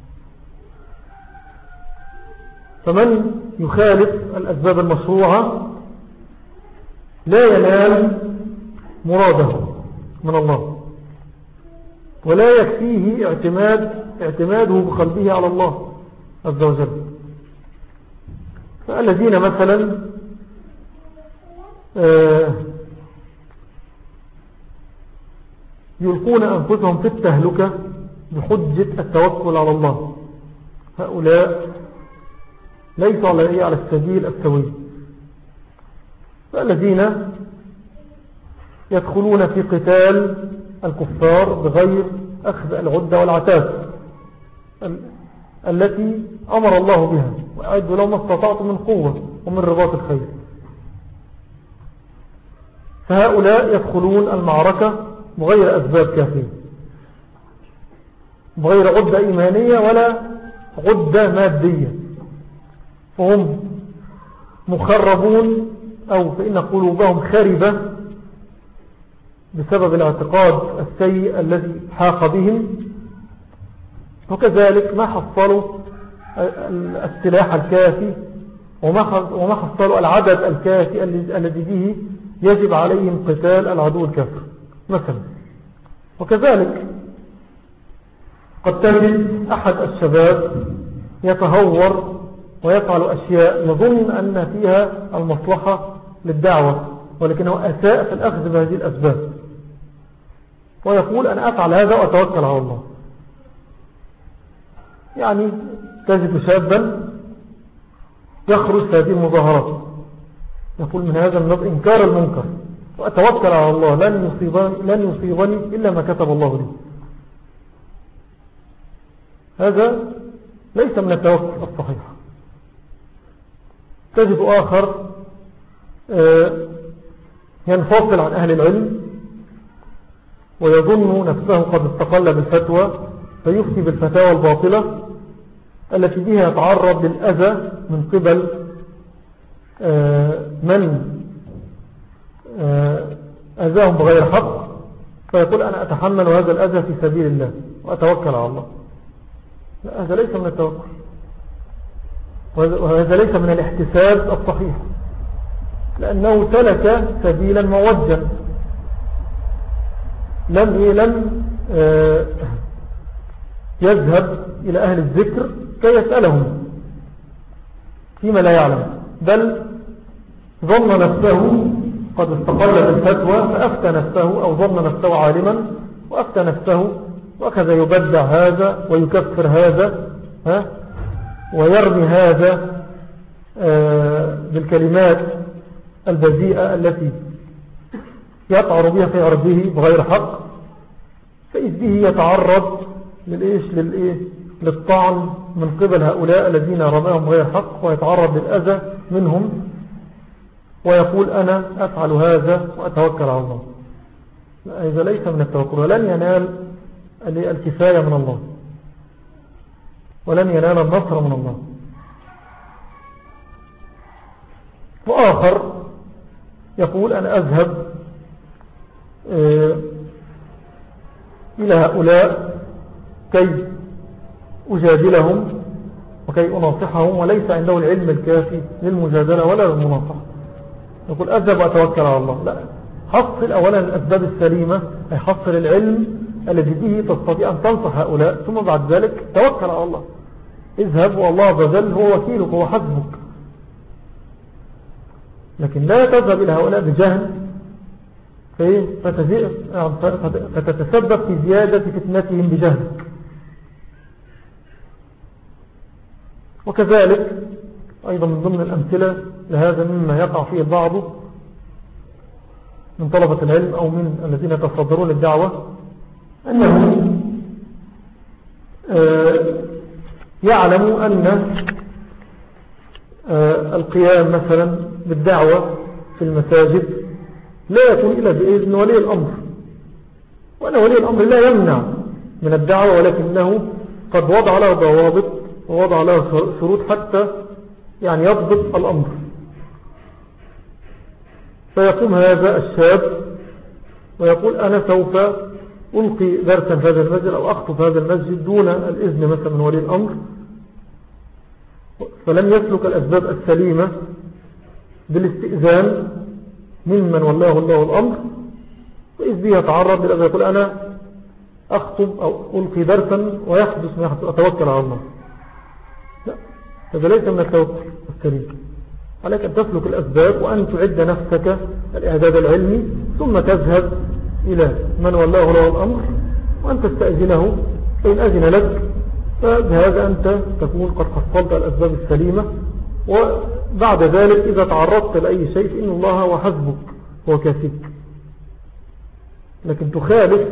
فمن يخالف الأسباب المشروعة لا ينال مراده من الله، ولا يكفيه اعتماد اعتماده بقلبه على الله عز وجل. فالذين مثلا يلقون أنفسهم في التهلكة بحجة التوكل على الله، هؤلاء ليسوا على على السبيل السوي. فالذين يدخلون في قتال الكفار بغير أخذ العدة والعتاد التي أمر الله بها: وأعدوا لهم ما استطعتم من قوة ومن رباط الخيل. فهؤلاء يدخلون المعركة بغير أسباب كافية، بغير عدة إيمانية ولا عدة مادية، فهم مخربون أو فإن قلوبهم خربة بسبب الاعتقاد السيء الذي حاق بهم، وكذلك ما حصلوا السلاح الكافي وما حصلوا العدد الكافي الذي به يجب عليهم قتال العدو الكافر. مثلا. وكذلك قد تجد أحد الشباب يتهور ويفعل أشياء يظن أن فيها المصلحة للدعوة، ولكنه أساء في الأخذ بهذه الأسباب، ويقول أنا أفعل هذا وأتوكل على الله. يعني تجد شابا يخرج في هذه المظاهرات يقول من هذا النوع إنكار المنكر وأتوكل على الله، لن يصيبني, لن يصيبني إلا ما كتب الله لي. هذا ليس من التوكل الصحيح. تجد آخر ينفصل عن أهل العلم ويظن نفسه قد استقل بالفتوى فيفتي بالفتاوى الباطلة التي بها يتعرض للأذى من قبل من أذاهم بغير حق، فيقول أنا أتحمل هذا الأذى في سبيل الله وأتوكل على الله. لا، هذا ليس من التوكل، وهذا ليس من الاحتساب الصحيح، لأنه سلك سبيلا موجا لم لم يذهب إلى أهل الذكر كي يسألهم فيما لا يعلم، بل ظن نفسه قد استقل بالفتوى فأفتى نفسه، أو ظن نفسه عالما وأفتى نفسه، وكذا يبدع هذا ويكفر هذا ها ويرمي هذا بالكلمات البذيئة التي يطعر بها في عرضه بغير حق، فإذ به يتعرض للإيش للإيه للطعن من قبل هؤلاء الذين رماهم بغير حق، ويتعرض للأذى منهم ويقول أنا أفعل هذا وأتوكل على الله. هذا ليس من التوكل، ولن ينال الكفاية من الله، ولن ينال النصر من الله. وآخر يقول أنا أذهب إلى هؤلاء كي أجادلهم وكي أناصحهم، وليس عنده العلم الكافي للمجادلة ولا للمناصحة. يقول أذهب وأتوكل على الله. لا، حصل أولا الأسباب السليمة، أي حصل العلم الذي به تستطيع أن تنصح هؤلاء، ثم بعد ذلك توكل على الله. اذهب والله عز وجل هو وكيلك هو حسبك. لكن لا تذهب إلى هؤلاء بجهل فتتسبب في زيادة فتنتهم بجهلك. وكذلك أيضا من ضمن الأمثلة لهذا مما يقع فيه البعض من طلبة العلم أو من الذين يتصدرون الدعوة، أنه يعلم أن القيام مثلا بالدعوة في المساجد لا يكون إلا بإذن ولي الأمر، وأن ولي الأمر لا يمنع من الدعوة، ولكنه قد وضع له ضوابط ووضع له شروط حتى يعني يضبط الأمر. فيقوم هذا الشاب ويقول أنا سوف ألقي درسا في هذا المسجد أو أخطب هذا المسجد دون الإذن مثلا من ولي الأمر، فلم يسلك الأسباب السليمة بالاستئذان ممن والله الله الأمر، وإذ به يتعرض لأن يقول أنا أخطب أو ألقي درسا ويحدث ما يحدث أتوكل على الله. لا، هذا ليس من التوكل السليم. عليك أن تسلك الأسباب وأن تعد نفسك الإعداد العلمي، ثم تذهب إلى من والله له الأمر وأن تستأذنه، فإن أذن لك فبهذا أنت تكون قد حصلت الأسباب السليمة. وبعد ذلك إذا تعرضت لأي شيء فإن الله هو حسبك هو كافيك. لكن تخالف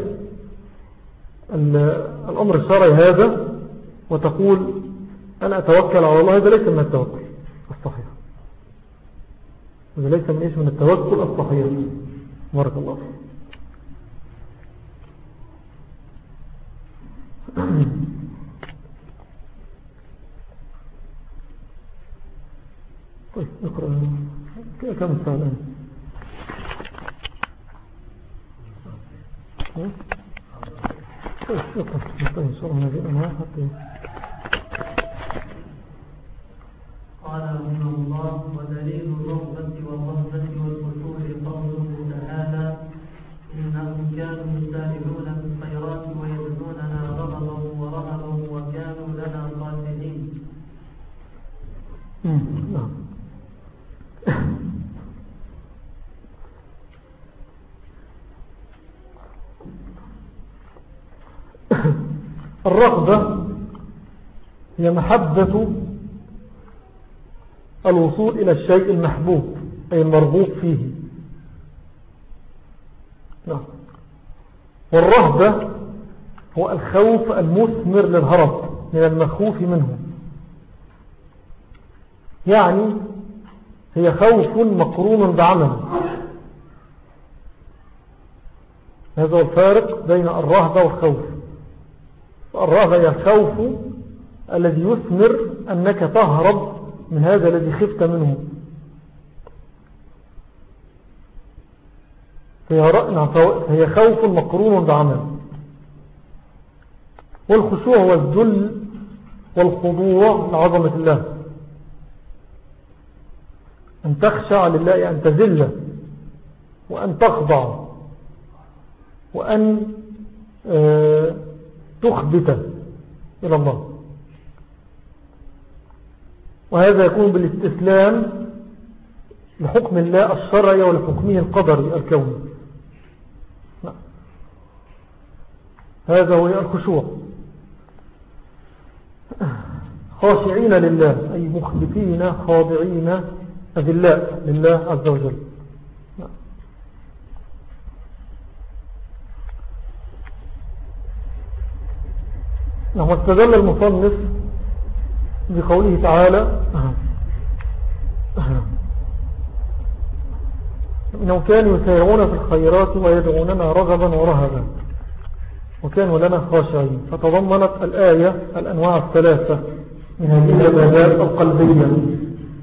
الأمر الشرعي هذا وتقول أنا أتوكل على الله، هذا ليس من التوكل الصحيح، هذا ليس من إيش من التوكل الصحيح. بارك الله فيك. طيب اقرأ كم الساعة الآن؟ طيب اقرأ إن شاء الله نبي أنواع حتى. قال رحمه الله ودليل الرغبة والرهبة والخشوع قوله تعالى إنهم كانوا الرغبة هي محبة الوصول إلى الشيء المحبوب أي المرغوب فيه. والرهبة هو الخوف المثمر للهرب من المخوف منه، يعني هي خوف مقرون بعمل. هذا هو الفارق بين الرهبة والخوف. الرهبة هي الخوف الذي يثمر أنك تهرب من هذا الذي خفت منه. فهي خوف مقرون بعمل. والخشوع هو الذل والخضوع لعظمة الله، أن تخشع لله، أن تذل وأن تخضع وأن تخبت إلى الله. وهذا يكون بالاستسلام لحكم الله الشرعي ولحكمه القدري الكوني. هذا هو الخشوع. خاشعين لله أي مخبتين خاضعين أذلاء لله عز وجل. نعم. واستدل المصنف بقوله تعالى إنهم كانوا يسارعون في الخيرات ويدعوننا رغبا ورهبا وكانوا لنا خاشعين. فتضمنت الآية الأنواع الثلاثة من هذه العبادات القلبية.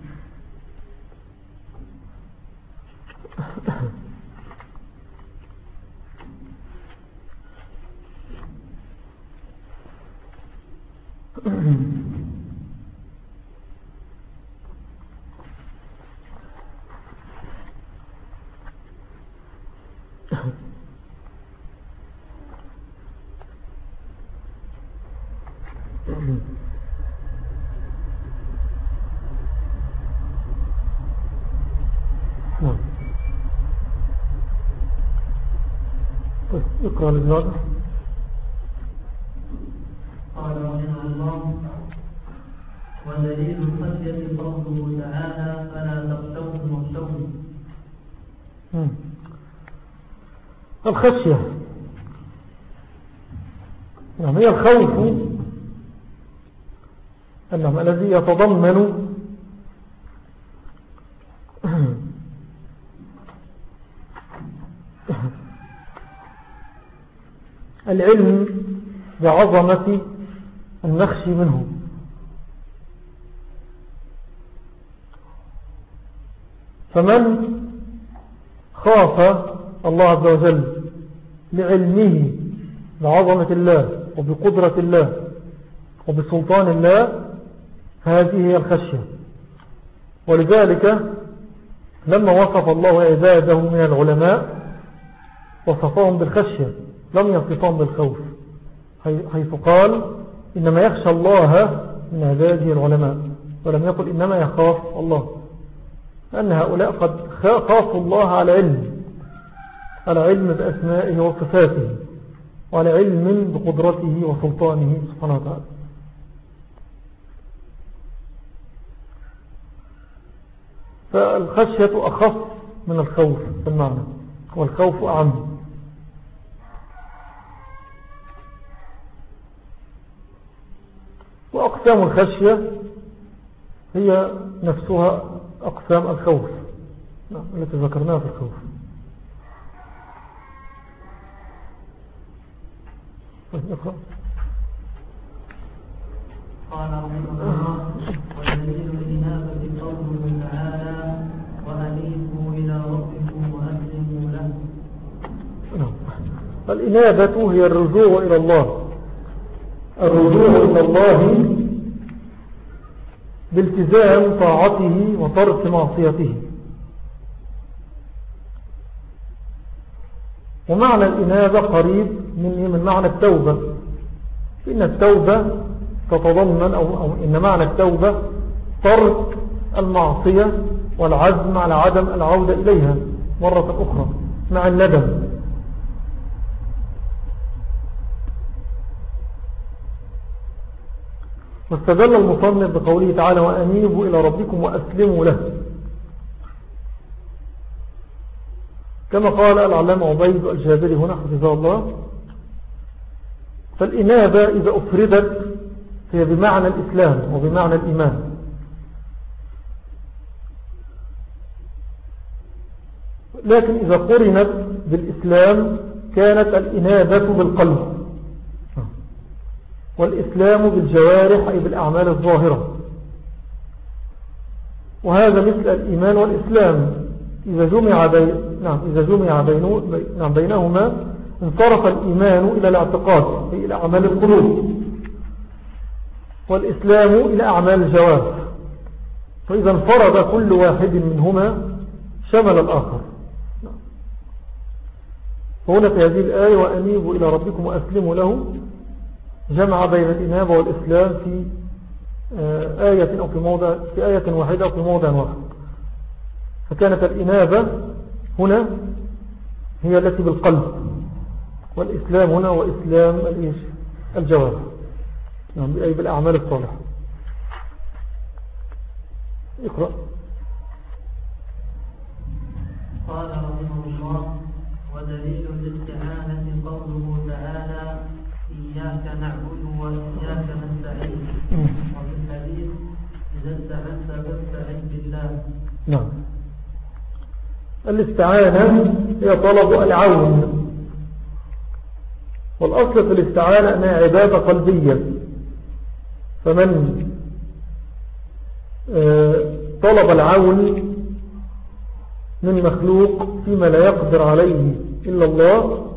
اقرأ للناظر. قال رحمه الله: ودليل الخشية قوله تعالى: فلا تخشوهم واخشوني. الخشية يعني هي الخوف أنه الذي يتضمن العلم بعظمة النخشي منه. فمن خاف الله عز وجل لعلمه بعظمة الله وبقدرة الله وبسلطان الله، هذه هي الخشية. ولذلك لما وصف الله عباده من العلماء وصفهم بالخشية، لم يصفهم بالخوف، حيث قال إنما يخشى الله من عباده العلماء، ولم يقل إنما يخاف الله، لأن هؤلاء قد خافوا الله على علم، على علم بأسمائه وصفاته، وعلى علم بقدرته وسلطانه سبحانه وتعالى. فالخشية أخف من الخوف في المعنى، والخوف أعم. وأقسام الخشية هي نفسها أقسام الخوف التي ذكرناها في الخوف. قال رحمه الله: ودليل الإنابة قوله تعالى: وأنيبوا إلى ربكم وأسلموا له. الإنابة هي الرجوع إلى الله، الرجوع إلى الله بالتزام طاعته وترك معصيته. ومعنى الإنابة قريب من من معنى التوبة، إن التوبة تتضمن أو, أو إن معنى التوبة ترك المعصية والعزم على عدم العودة إليها مرة أخرى مع الندم. واستدل المصنف بقوله تعالى وأنيبوا إلى ربكم وأسلموا له، كما قال العلامة عبيد الجابري هنا حفظه الله. فالإنابة إذا أفردت هي بمعنى الإسلام وبمعنى الإيمان، لكن إذا قرنت بالإسلام كانت الإنابة بالقلب، والإسلام بالجوارح أي بالأعمال الظاهرة. وهذا مثل الإيمان والإسلام إذا جمع, بي... نعم إذا جمع بينه... نعم بينهما انصرف الإيمان إلى الاعتقاد أي إلى أعمال القلوب، والإسلام إلى أعمال الجوارح. فإذا انفرد كل واحد منهما شمل الآخر. فهنا في هذه الآية وأنيبوا إلى ربكم وأسلموا له جمع بين الإنابة والإسلام في آية أو في موضع في آية واحدة أو في موضع واحد. فكانت الإنابة هنا هي التي بالقلب، والإسلام هنا وإسلام الجوارح، يعني أي بالأعمال الصالحة. اقرأ. قال رحمه الله ودليل الاستعانة قوله تعالى إياك نعبد وإياك نستعين، وفي الحديث إذا استعنت فاستعن بالله. نعم. الاستعانة هي طلب العون، والأصل في الاستعانة أنها عبادة قلبية. فمن طلب العون من مخلوق فيما لا يقدر عليه إلا الله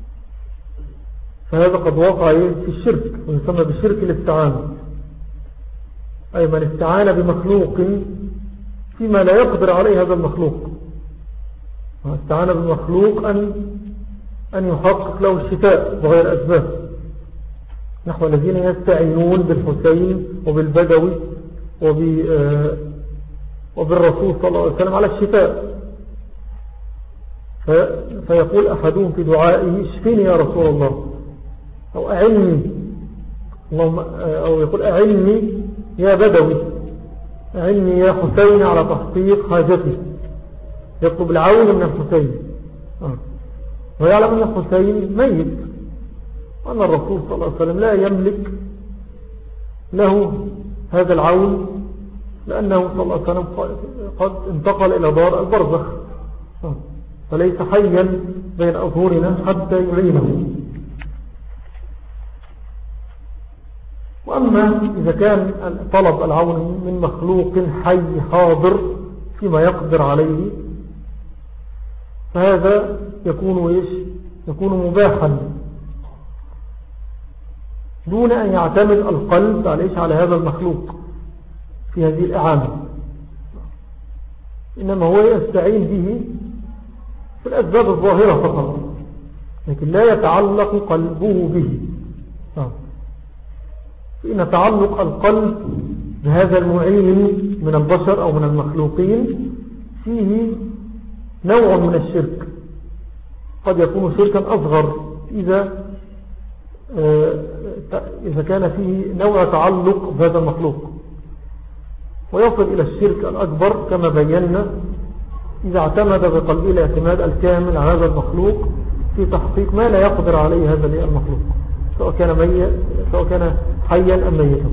فهذا قد وقع في الشرك، ويسمى بالشرك الاستعانة، أي من استعان بمخلوق فيما لا يقدر عليه هذا المخلوق. استعان بمخلوق أن أن يحقق له الشفاء بغير أسباب، نحو الذين يستعينون بالحسين وبالبدوي وبالرسول صلى الله عليه وسلم على الشفاء، فيقول أحدهم في دعائه اشفني يا رسول الله، أو أعني، أو يقول أعني يا بدوي، أعني يا حسين على تحقيق حاجتي، يطلب العون من الحسين، ويعلم أن الحسين ميت، وأن الرسول صلى الله عليه وسلم لا يملك له هذا العون، لأنه صلى الله عليه وسلم قد انتقل إلى دار البرزخ، فليس حيا بين أظهرنا حتى يعينه. وأما إذا كان طلب العون من مخلوق حي حاضر فيما يقدر عليه فهذا يكون إيش؟ يكون مباحا دون أن يعتمد القلب على على هذا المخلوق في هذه الإعانة، إنما هو يستعين به في الأسباب الظاهرة فقط، لكن لا يتعلق قلبه به. فإن تعلق القلب بهذا المعين من البشر أو من المخلوقين فيه نوع من الشرك، قد يكون شركا أصغر إذا إذا كان فيه نوع تعلق بهذا المخلوق، ويصل إلى الشرك الأكبر كما بينا إذا اعتمد بقلبه الاعتماد الكامل على هذا المخلوق في تحقيق ما لا يقدر عليه هذا المخلوق، سواء كان ميت سواء كان حيا أم ميتا.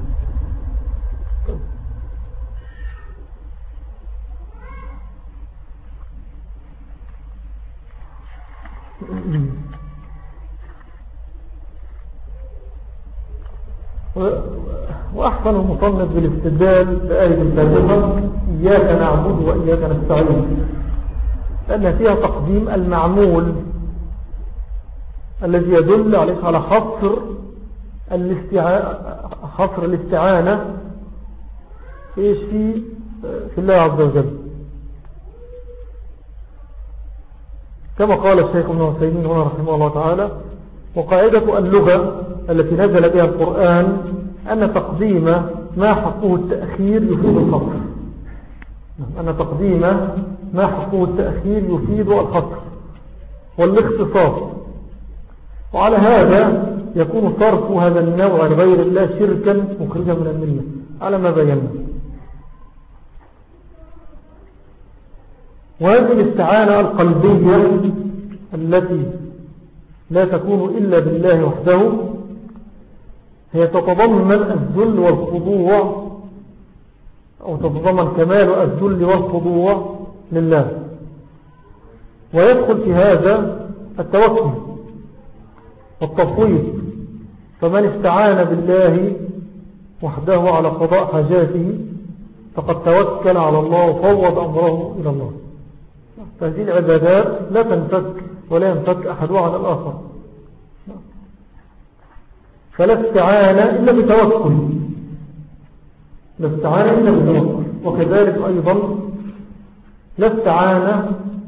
وأحسن المصنف بالاستدلال بآية الفاتحة إياك نعبد وإياك نستعين، لأن فيها تقديم المعمول الذي يدل على حصر حصر الاستعانة في في الله عز وجل، كما قال الشيخ ابن عثيمين هنا رحمه الله تعالى: وقاعدة اللغة التي نزل بها القرآن أن تقديم ما حقه التأخير يفيد الحصر، أن تقديم ما حقه التأخير يفيد الحصر والاختصاص. وعلى هذا يكون صرف هذا النوع لغير الله شركا مخرجا من الملة على ما بينا. وهذه الاستعانة القلبية التي لا تكون إلا بالله وحده هي تتضمن الذل والخضوع، أو تتضمن كمال الذل والخضوع لله، ويدخل في هذا التوكل والتفويض. فمن استعان بالله وحده على قضاء حاجاته فقد توكل على الله وفوض أمره إلى الله. فهذه العبادات لا تنفك ولا ينفك أحدها عن الآخر، فلا استعانة إلا بتوكل، لا استعانة إلا بتوكل. وكذلك أيضا لا استعانة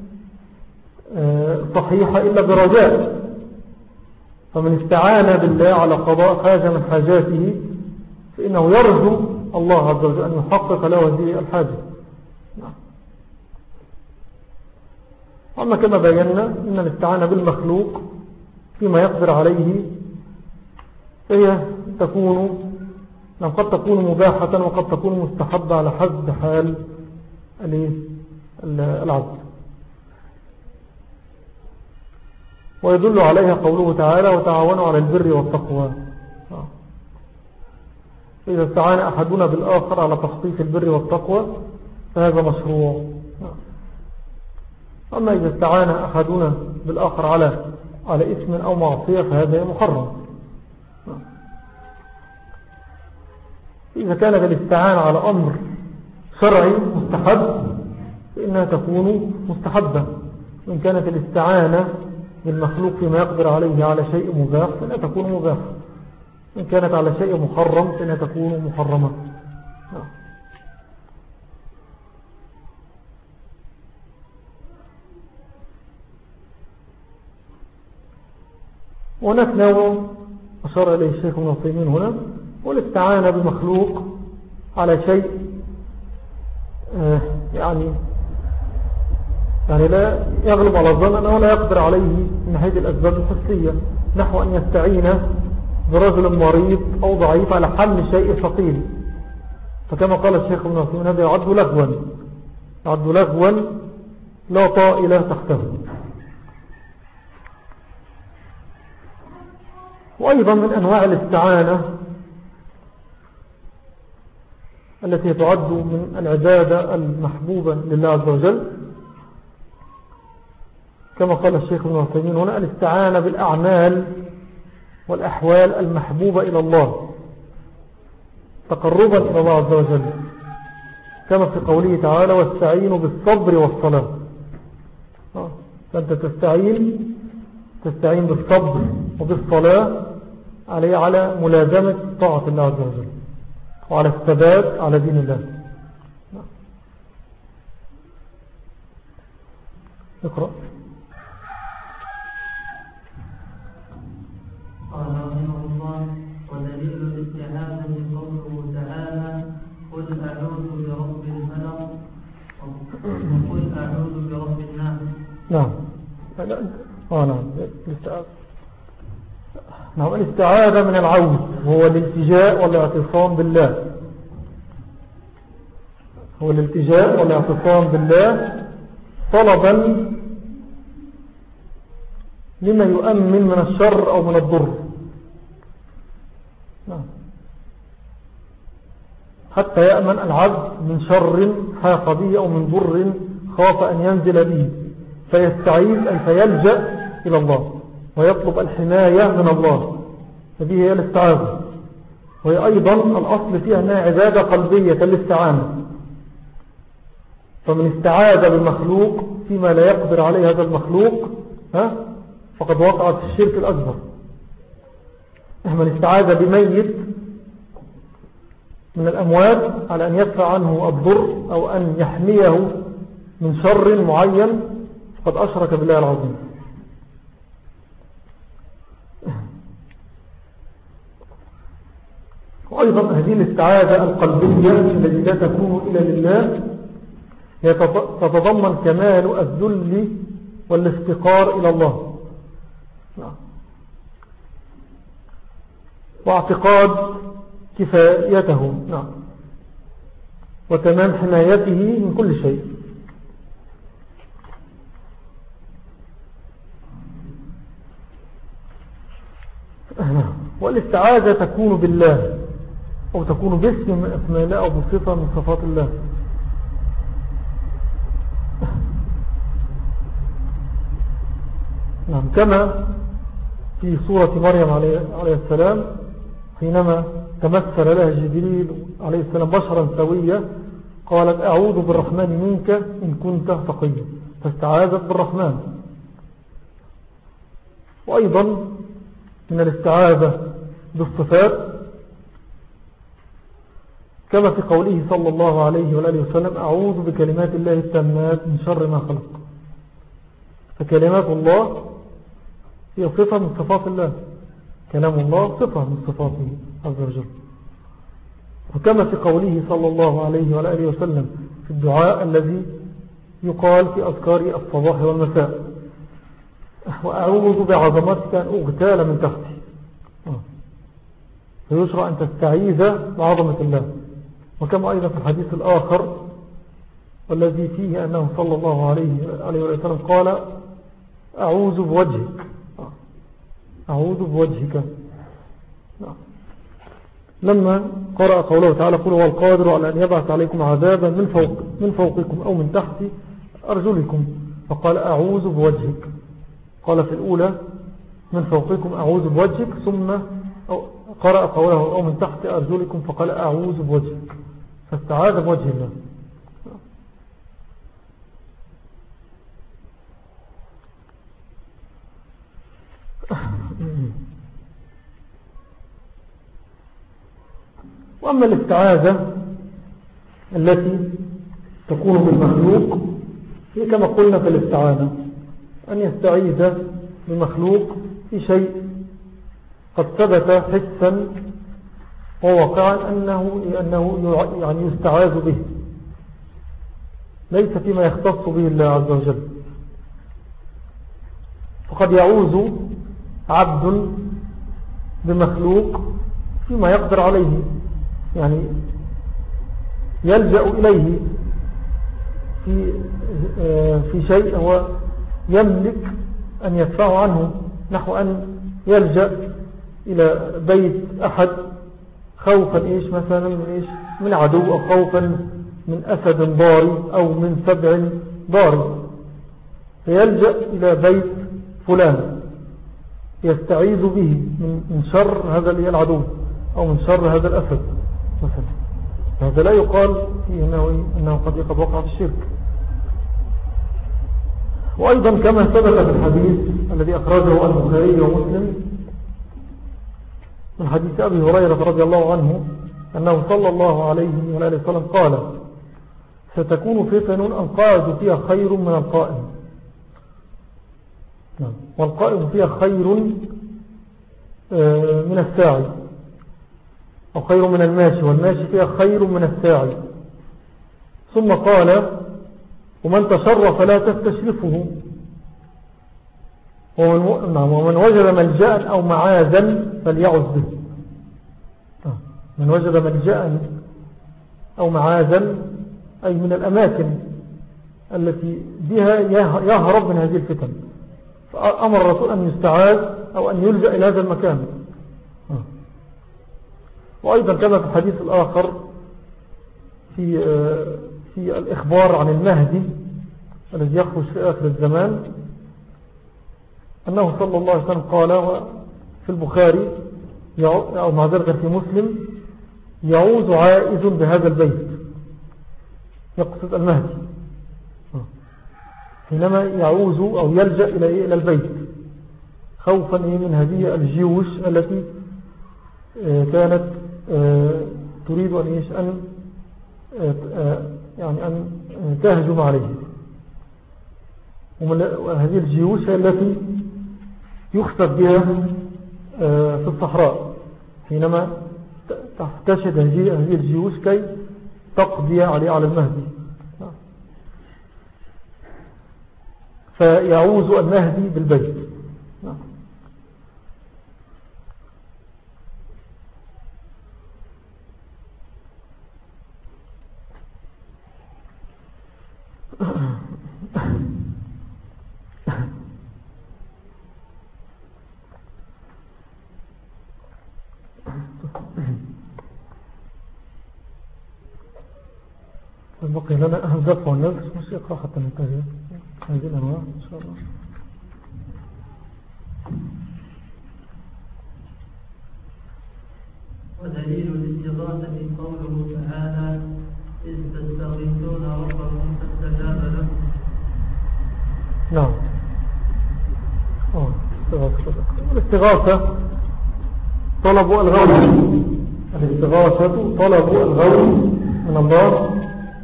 صحيحة إلا برجاء. فمن استعان بالله على قضاء حاجة من حاجاته فإنه يرجو الله عز وجل أن يحقق له هذه الحاجة. أما كما بينا إن الاستعانة بالمخلوق فيما يقدر عليه فهي تكون قد تكون مباحة وقد تكون مستحبة على حسب حال العبد. ويدل عليها قوله تعالى وتعاونوا على البر والتقوى. فإذا استعان أحدنا بالآخر على تخطيط البر والتقوى فهذا مشروع. أما إذا استعان أحدنا بالآخر على على اسم أو معصية فهذا محرم. إذا كانت الاستعانة على أمر شرعي مستحب فإنها تكون مستحبة. وإن كانت الاستعانة بالمخلوق فيما يقدر عليه على شيء مباح فإنها تكون مباح. إن كانت على شيء محرم فإنها تكون محرمة. وهناك نوع أشار إليه الشيخ ابن عثيمين هنا، والاستعانة بمخلوق على شيء آه يعني يعني لا يغلب على الظن أنه لا يقدر عليه من ناحية الأسباب الحسية، نحو أن يستعين برجل مريض أو ضعيف على حمل شيء ثقيل. فكما قال الشيخ ابن عثيمين هذا يعد لغوا يعد لغوا لا طائل تحته. وأيضا من أنواع الاستعانة التي تعد من العبادة المحبوبة لله عز وجل كما قال الشيخ ابن عثيمين هنا الاستعانة بالأعمال والأحوال المحبوبة إلى الله تقربا إلى الله عز وجل، كما في قوله تعالى واستعينوا بالصبر والصلاة. فأنت تستعين تستعين بالصبر وبالصلاة عليه على ملازمة طاعة الله عز وجل وعلى الثبات على دين الله. اقرأ. قال رحمه الله ودليل الاستعانة قوله تعالى قل أعوذ برب الفلق وقل أعوذ برب الناس. نعم آه نعم نعم الاستعاذة من العوذ هو الالتجاء والاعتصام بالله هو الالتجاء والاعتصام بالله طلبا لما يؤمن من الشر أو من الضر. حتى يأمن العبد من شر حاق به أو من ضر خاف أن ينزل به فيستعيذ أي فيلجأ إلى الله ويطلب الحماية من الله. هذه هي الاستعاذة، وهي أيضا الأصل فيها أنها عبادة قلبية الاستعانة. فمن استعاذ بالمخلوق فيما لا يقدر عليه هذا المخلوق ها فقد وقعت في الشرك الأكبر. من استعاذ بميت من الأموات على أن يدفع عنه الضر أو أن يحميه من شر معين فقد أشرك بالله العظيم. وأيضا هذه الاستعاذة القلبية التي لا تكون إلا لله هي تتضمن كمال الذل والافتقار إلى الله. واعتقاد كفايته نعم وتمام حمايته من كل شيء. والاستعاذة تكون بالله أو تكون باسم من أسماء الله أو بصفة من صفات الله. نعم كما في سورة مريم عليه السلام حينما تمثل لها جبريل عليه السلام بشرا سويا قالت أعوذ بالرحمن منك إن كنت تقيا فاستعاذت بالرحمن. وأيضا من الاستعاذة بالصفات كما في قوله صلى الله عليه وآله وسلم أعوذ بكلمات الله التامات من شر ما خلق. فكلمات الله هي صفة من صفات الله، كلام الله صفة من صفاته عز وجل. وكما في قوله صلى الله عليه وآله وسلم في الدعاء الذي يقال في أذكار الصباح والمساء وأعوذ بعظمتك أن أغتال من تحتي. فيشرع أن تستعيذ بعظمة الله. وكما أيضا في الحديث الآخر والذي فيه أنه صلى الله عليه وسلم قال أعوذ بوجهك أعوذ بوجهك. لما قرأ قوله تعالى قل هو القادر على أن يبعث عليكم عذابا من فوق من فوقكم أو من تحت أرجلكم فقال أعوذ بوجهك. قال في الأولى من فوقكم أعوذ بوجهك ثم قرأ قوله أو من تحت أرجلكم فقال أعوذ بوجهك فاستعاذ بوجه الله. وأما الاستعاذة التي تكون بالمخلوق هي كما قلنا في الاستعانة أن يستعيذ بمخلوق في شيء قد ثبت حسا وواقعا أنه, أنه يعني يستعاذ به ليس فيما يختص به الله عز وجل. فقد يعوذ عبد بمخلوق فيما يقدر عليه يعني يلجأ إليه في, في شيء هو يملك أن يدفعه عنه نحو أن يلجأ إلى بيت أحد خوفا إيش مثلا من, إيش من عدو أو خوفا من أسد ضاري أو من سبع ضاري فيلجأ إلى بيت فلان يستعيذ به من شر هذا العدو أو من شر هذا الأسد مثلا. هذا لا يقال فيه إنه, إنه قد يقض وقع في الشرك. وأيضا كما ثبت في الحديث الذي أخرجه البخاري ومسلم من حديث أبي هريرة رضي الله عنه أنه صلى الله عليه وآله وسلم قال ستكون فتن القاعد فيها خير من القائم والقائم فيها خير من الساعي أو خير من الماشي والماشي فيها خير من الساعي. ثم قال ومن تشرف لا تستشرفه ومن, ومن وجد ملجأ أو معاذا فليعذ به. من وجد ملجأ أو معاذا أي من الأماكن التي بها يهرب من هذه الفتن فأمر الرسول أن يستعاذ أو أن يلجأ إلى هذا المكان. وأيضا كما في الحديث الآخر في, في الإخبار عن المهدي الذي يخرج في آخر الزمان أنه صلى الله عليه وسلم قال في البخاري أو معذرة في مسلم يعوذ عائذ بهذا البيت يقصد المهدي حينما يعوذ أو يلجأ إلى البيت خوفا من هذه الجيوش التي كانت تريد أن أن يعني أن تهجم عليه. وهذه الجيوش هي التي يخسف بها في الصحراء حينما تحتشد هذه الجيوش كي تقضي عليه على المهدي. فيعوذ المهدي بالبيت. بقي لنا الدفع والنذر مش يقرأ حتى ننتهي هذه الأنواع إن شاء الله. ودليل الاستغاثة قوله تعالى إذ تستغيثون ربكم فاستجاب لكم. نعم. الاستغاثة طلب الغوث. الاستغاثة طلب الغوث من الله،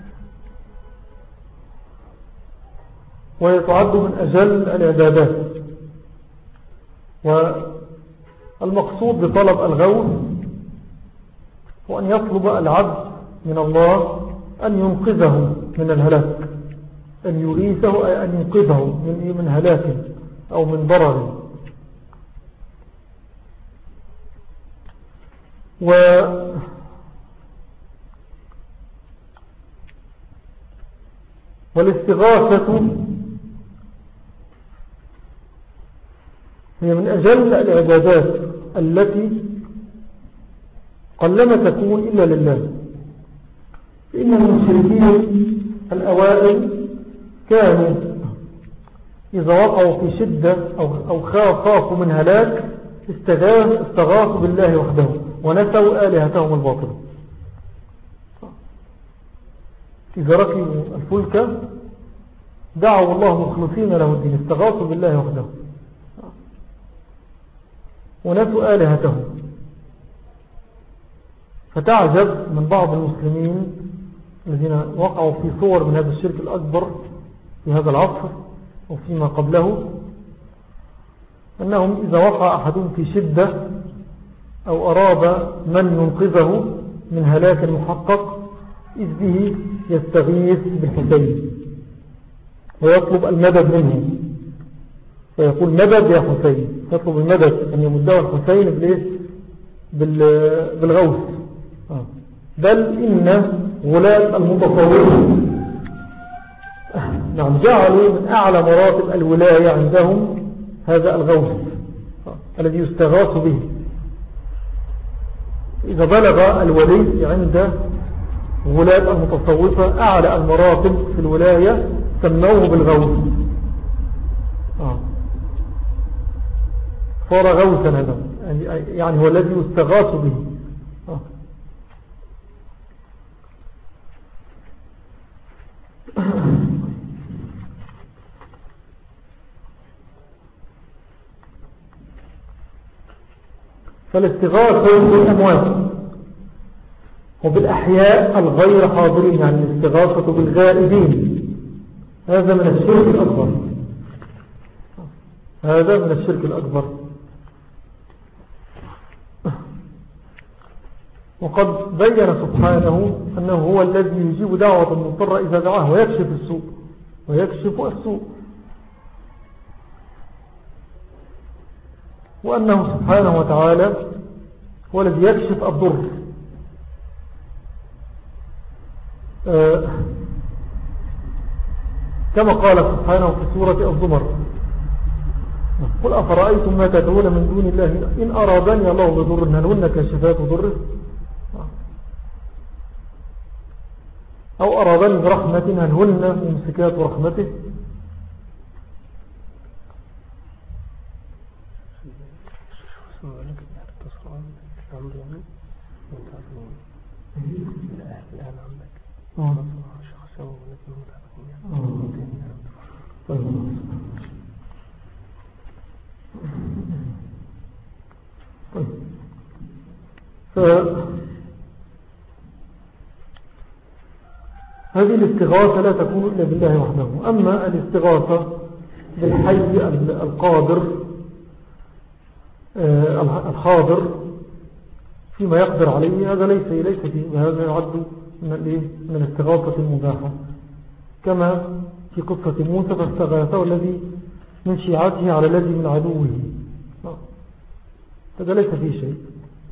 ويتعد من أجل العبادات. والمقصود بطلب الغوث هو أن يطلب العبد من الله أن ينقذه من الهلاك، أن يغيثه أي أن ينقذه من من هلاك أو من ضرر. و والاستغاثة هي من أجل العبادات التي قلما تكون إلا لله. فإن المشركين الأوائل كانوا إذا وقعوا في شدة أو خافوا من هلاك استغاثوا بالله وحده ونسوا آلهتهم الباطلة. إذا ركبوا الفلك دعوا الله مخلصين له الدين، استغاثوا بالله وحده ونسوا آلهتهم. فتعجب من بعض المسلمين الذين وقعوا في صور من هذا الشرك الأكبر في هذا العصر وفيما قبله، أنهم إذا وقع أحدهم في شدة أو أراد من ينقذه من هلاك محقق إذ به يستغيث بالحسين ويطلب المدد منه، ويقول مدد يا حسين، يطلب المدد أن يمده الحسين بالغوث. بل إن غلاة المتصوفين نعم جعلوا من أعلى مراتب الولاية عندهم هذا الغوث الذي يستغاث به. إذا بلغ الولي عند غلاة المتصوفة أعلى المراتب في الولاية سموه بالغوث، صار غوثا هذا، يعني هو الذي يستغاث به. فالاستغاثة بالأموات وبالأحياء الغير حاضرين، يعني الاستغاثة بالغائبين، هذا من الشرك الأكبر، هذا من الشرك الأكبر. وقد بين سبحانه أنه هو الذي يجيب دعوة المضطر إذا دعاه ويكشف السوء ويكشف السوء، وأنه سبحانه وتعالى هو الذي يكشف الضر. آه كما قال سبحانه في سورة الزمر: قل أفرأيتم ما تدعون من دون الله إن أرادني الله بضر هل هن كاشفات ضره أو أرادني برحمة هل هن ممسكات رحمته. هذه الاستغاثة لا تكون إلا بالله وحده. أما الاستغاثة بالحي القادر الحاضر فيما يقدر عليه هذا ليس ليس فيه، هذا يعد من الاستغاثة المباحة، كما في قصة موسى فاستغاثه الذي من شيعته على الذي من عدوه، هذا ليس فيه شيء.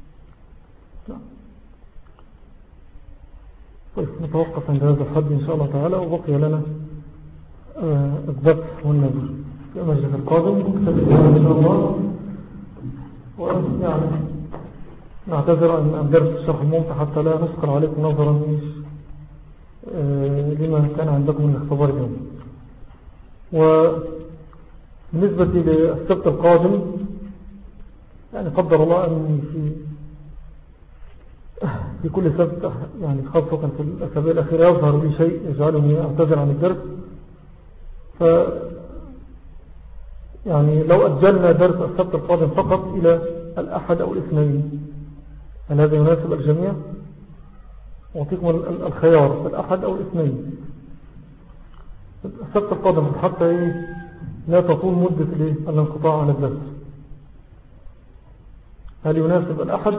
طيب نتوقف عند هذا الحد إن شاء الله تعالى، وبقي لنا الذبح والنذر في المجلس القادم نكتب إن شاء الله. ويعني نعتذر عن درس الشرح الممتع حتى لا نسقل عليكم نظرا لما كان عندكم من اختبار اليوم. وبالنسبة للسبت القادم يعني قدر الله أن في في كل سبت يعني خاصة في الأسابيع الأخيرة يظهر لي شيء يجعلني أعتذر عن الدرس. ف يعني لو أجلنا درس السبت القادم فقط إلى الأحد أو الاثنين، هل هذا يناسب الجميع؟ أعطيكم الخيار الأحد أو الاثنين. السبت القادم حتى لا تطول مدة الانقطاع عن الدرس. هل يناسب الأحد؟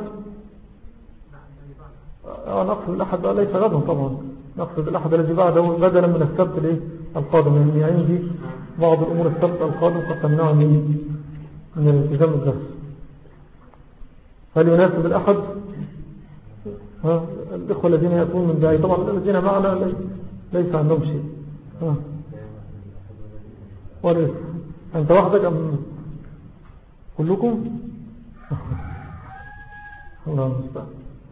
أنا نقصد الأحد ليس غدا طبعا، نقصد الأحد الذي بعده بدلا من السبت القادم، لأني يعني عندي بعض الأمور السبت القادم قد تمنعني من الالتزام بالدرس. هل يناسب الأحد؟ ها الإخوة الذين يأتون من بعيد، طبعا الذين معنا ليس عندهم شيء. ها وليس أنت وحدك أم كلكم؟ الله المستعان.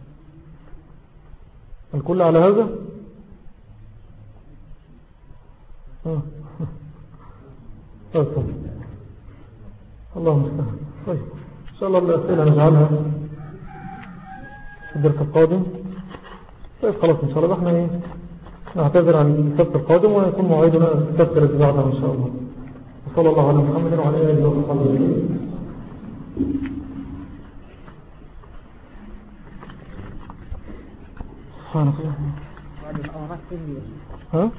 الكل على هذا؟ ها طيب الله المستعان. طيب إن شاء الله الأسئلة نجعلها في الدرس القادم. طيب خلاص إن شاء الله احنا ايه نعتذر عن السبت القادم ويكون موعدنا السبت الذي بعده إن شاء الله. وصلى الله على محمد وعلى آله وصحبه وسلم. سبحانك اللهم. ها؟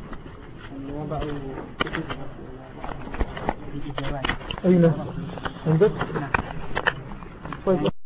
أين؟ عندك؟ طيب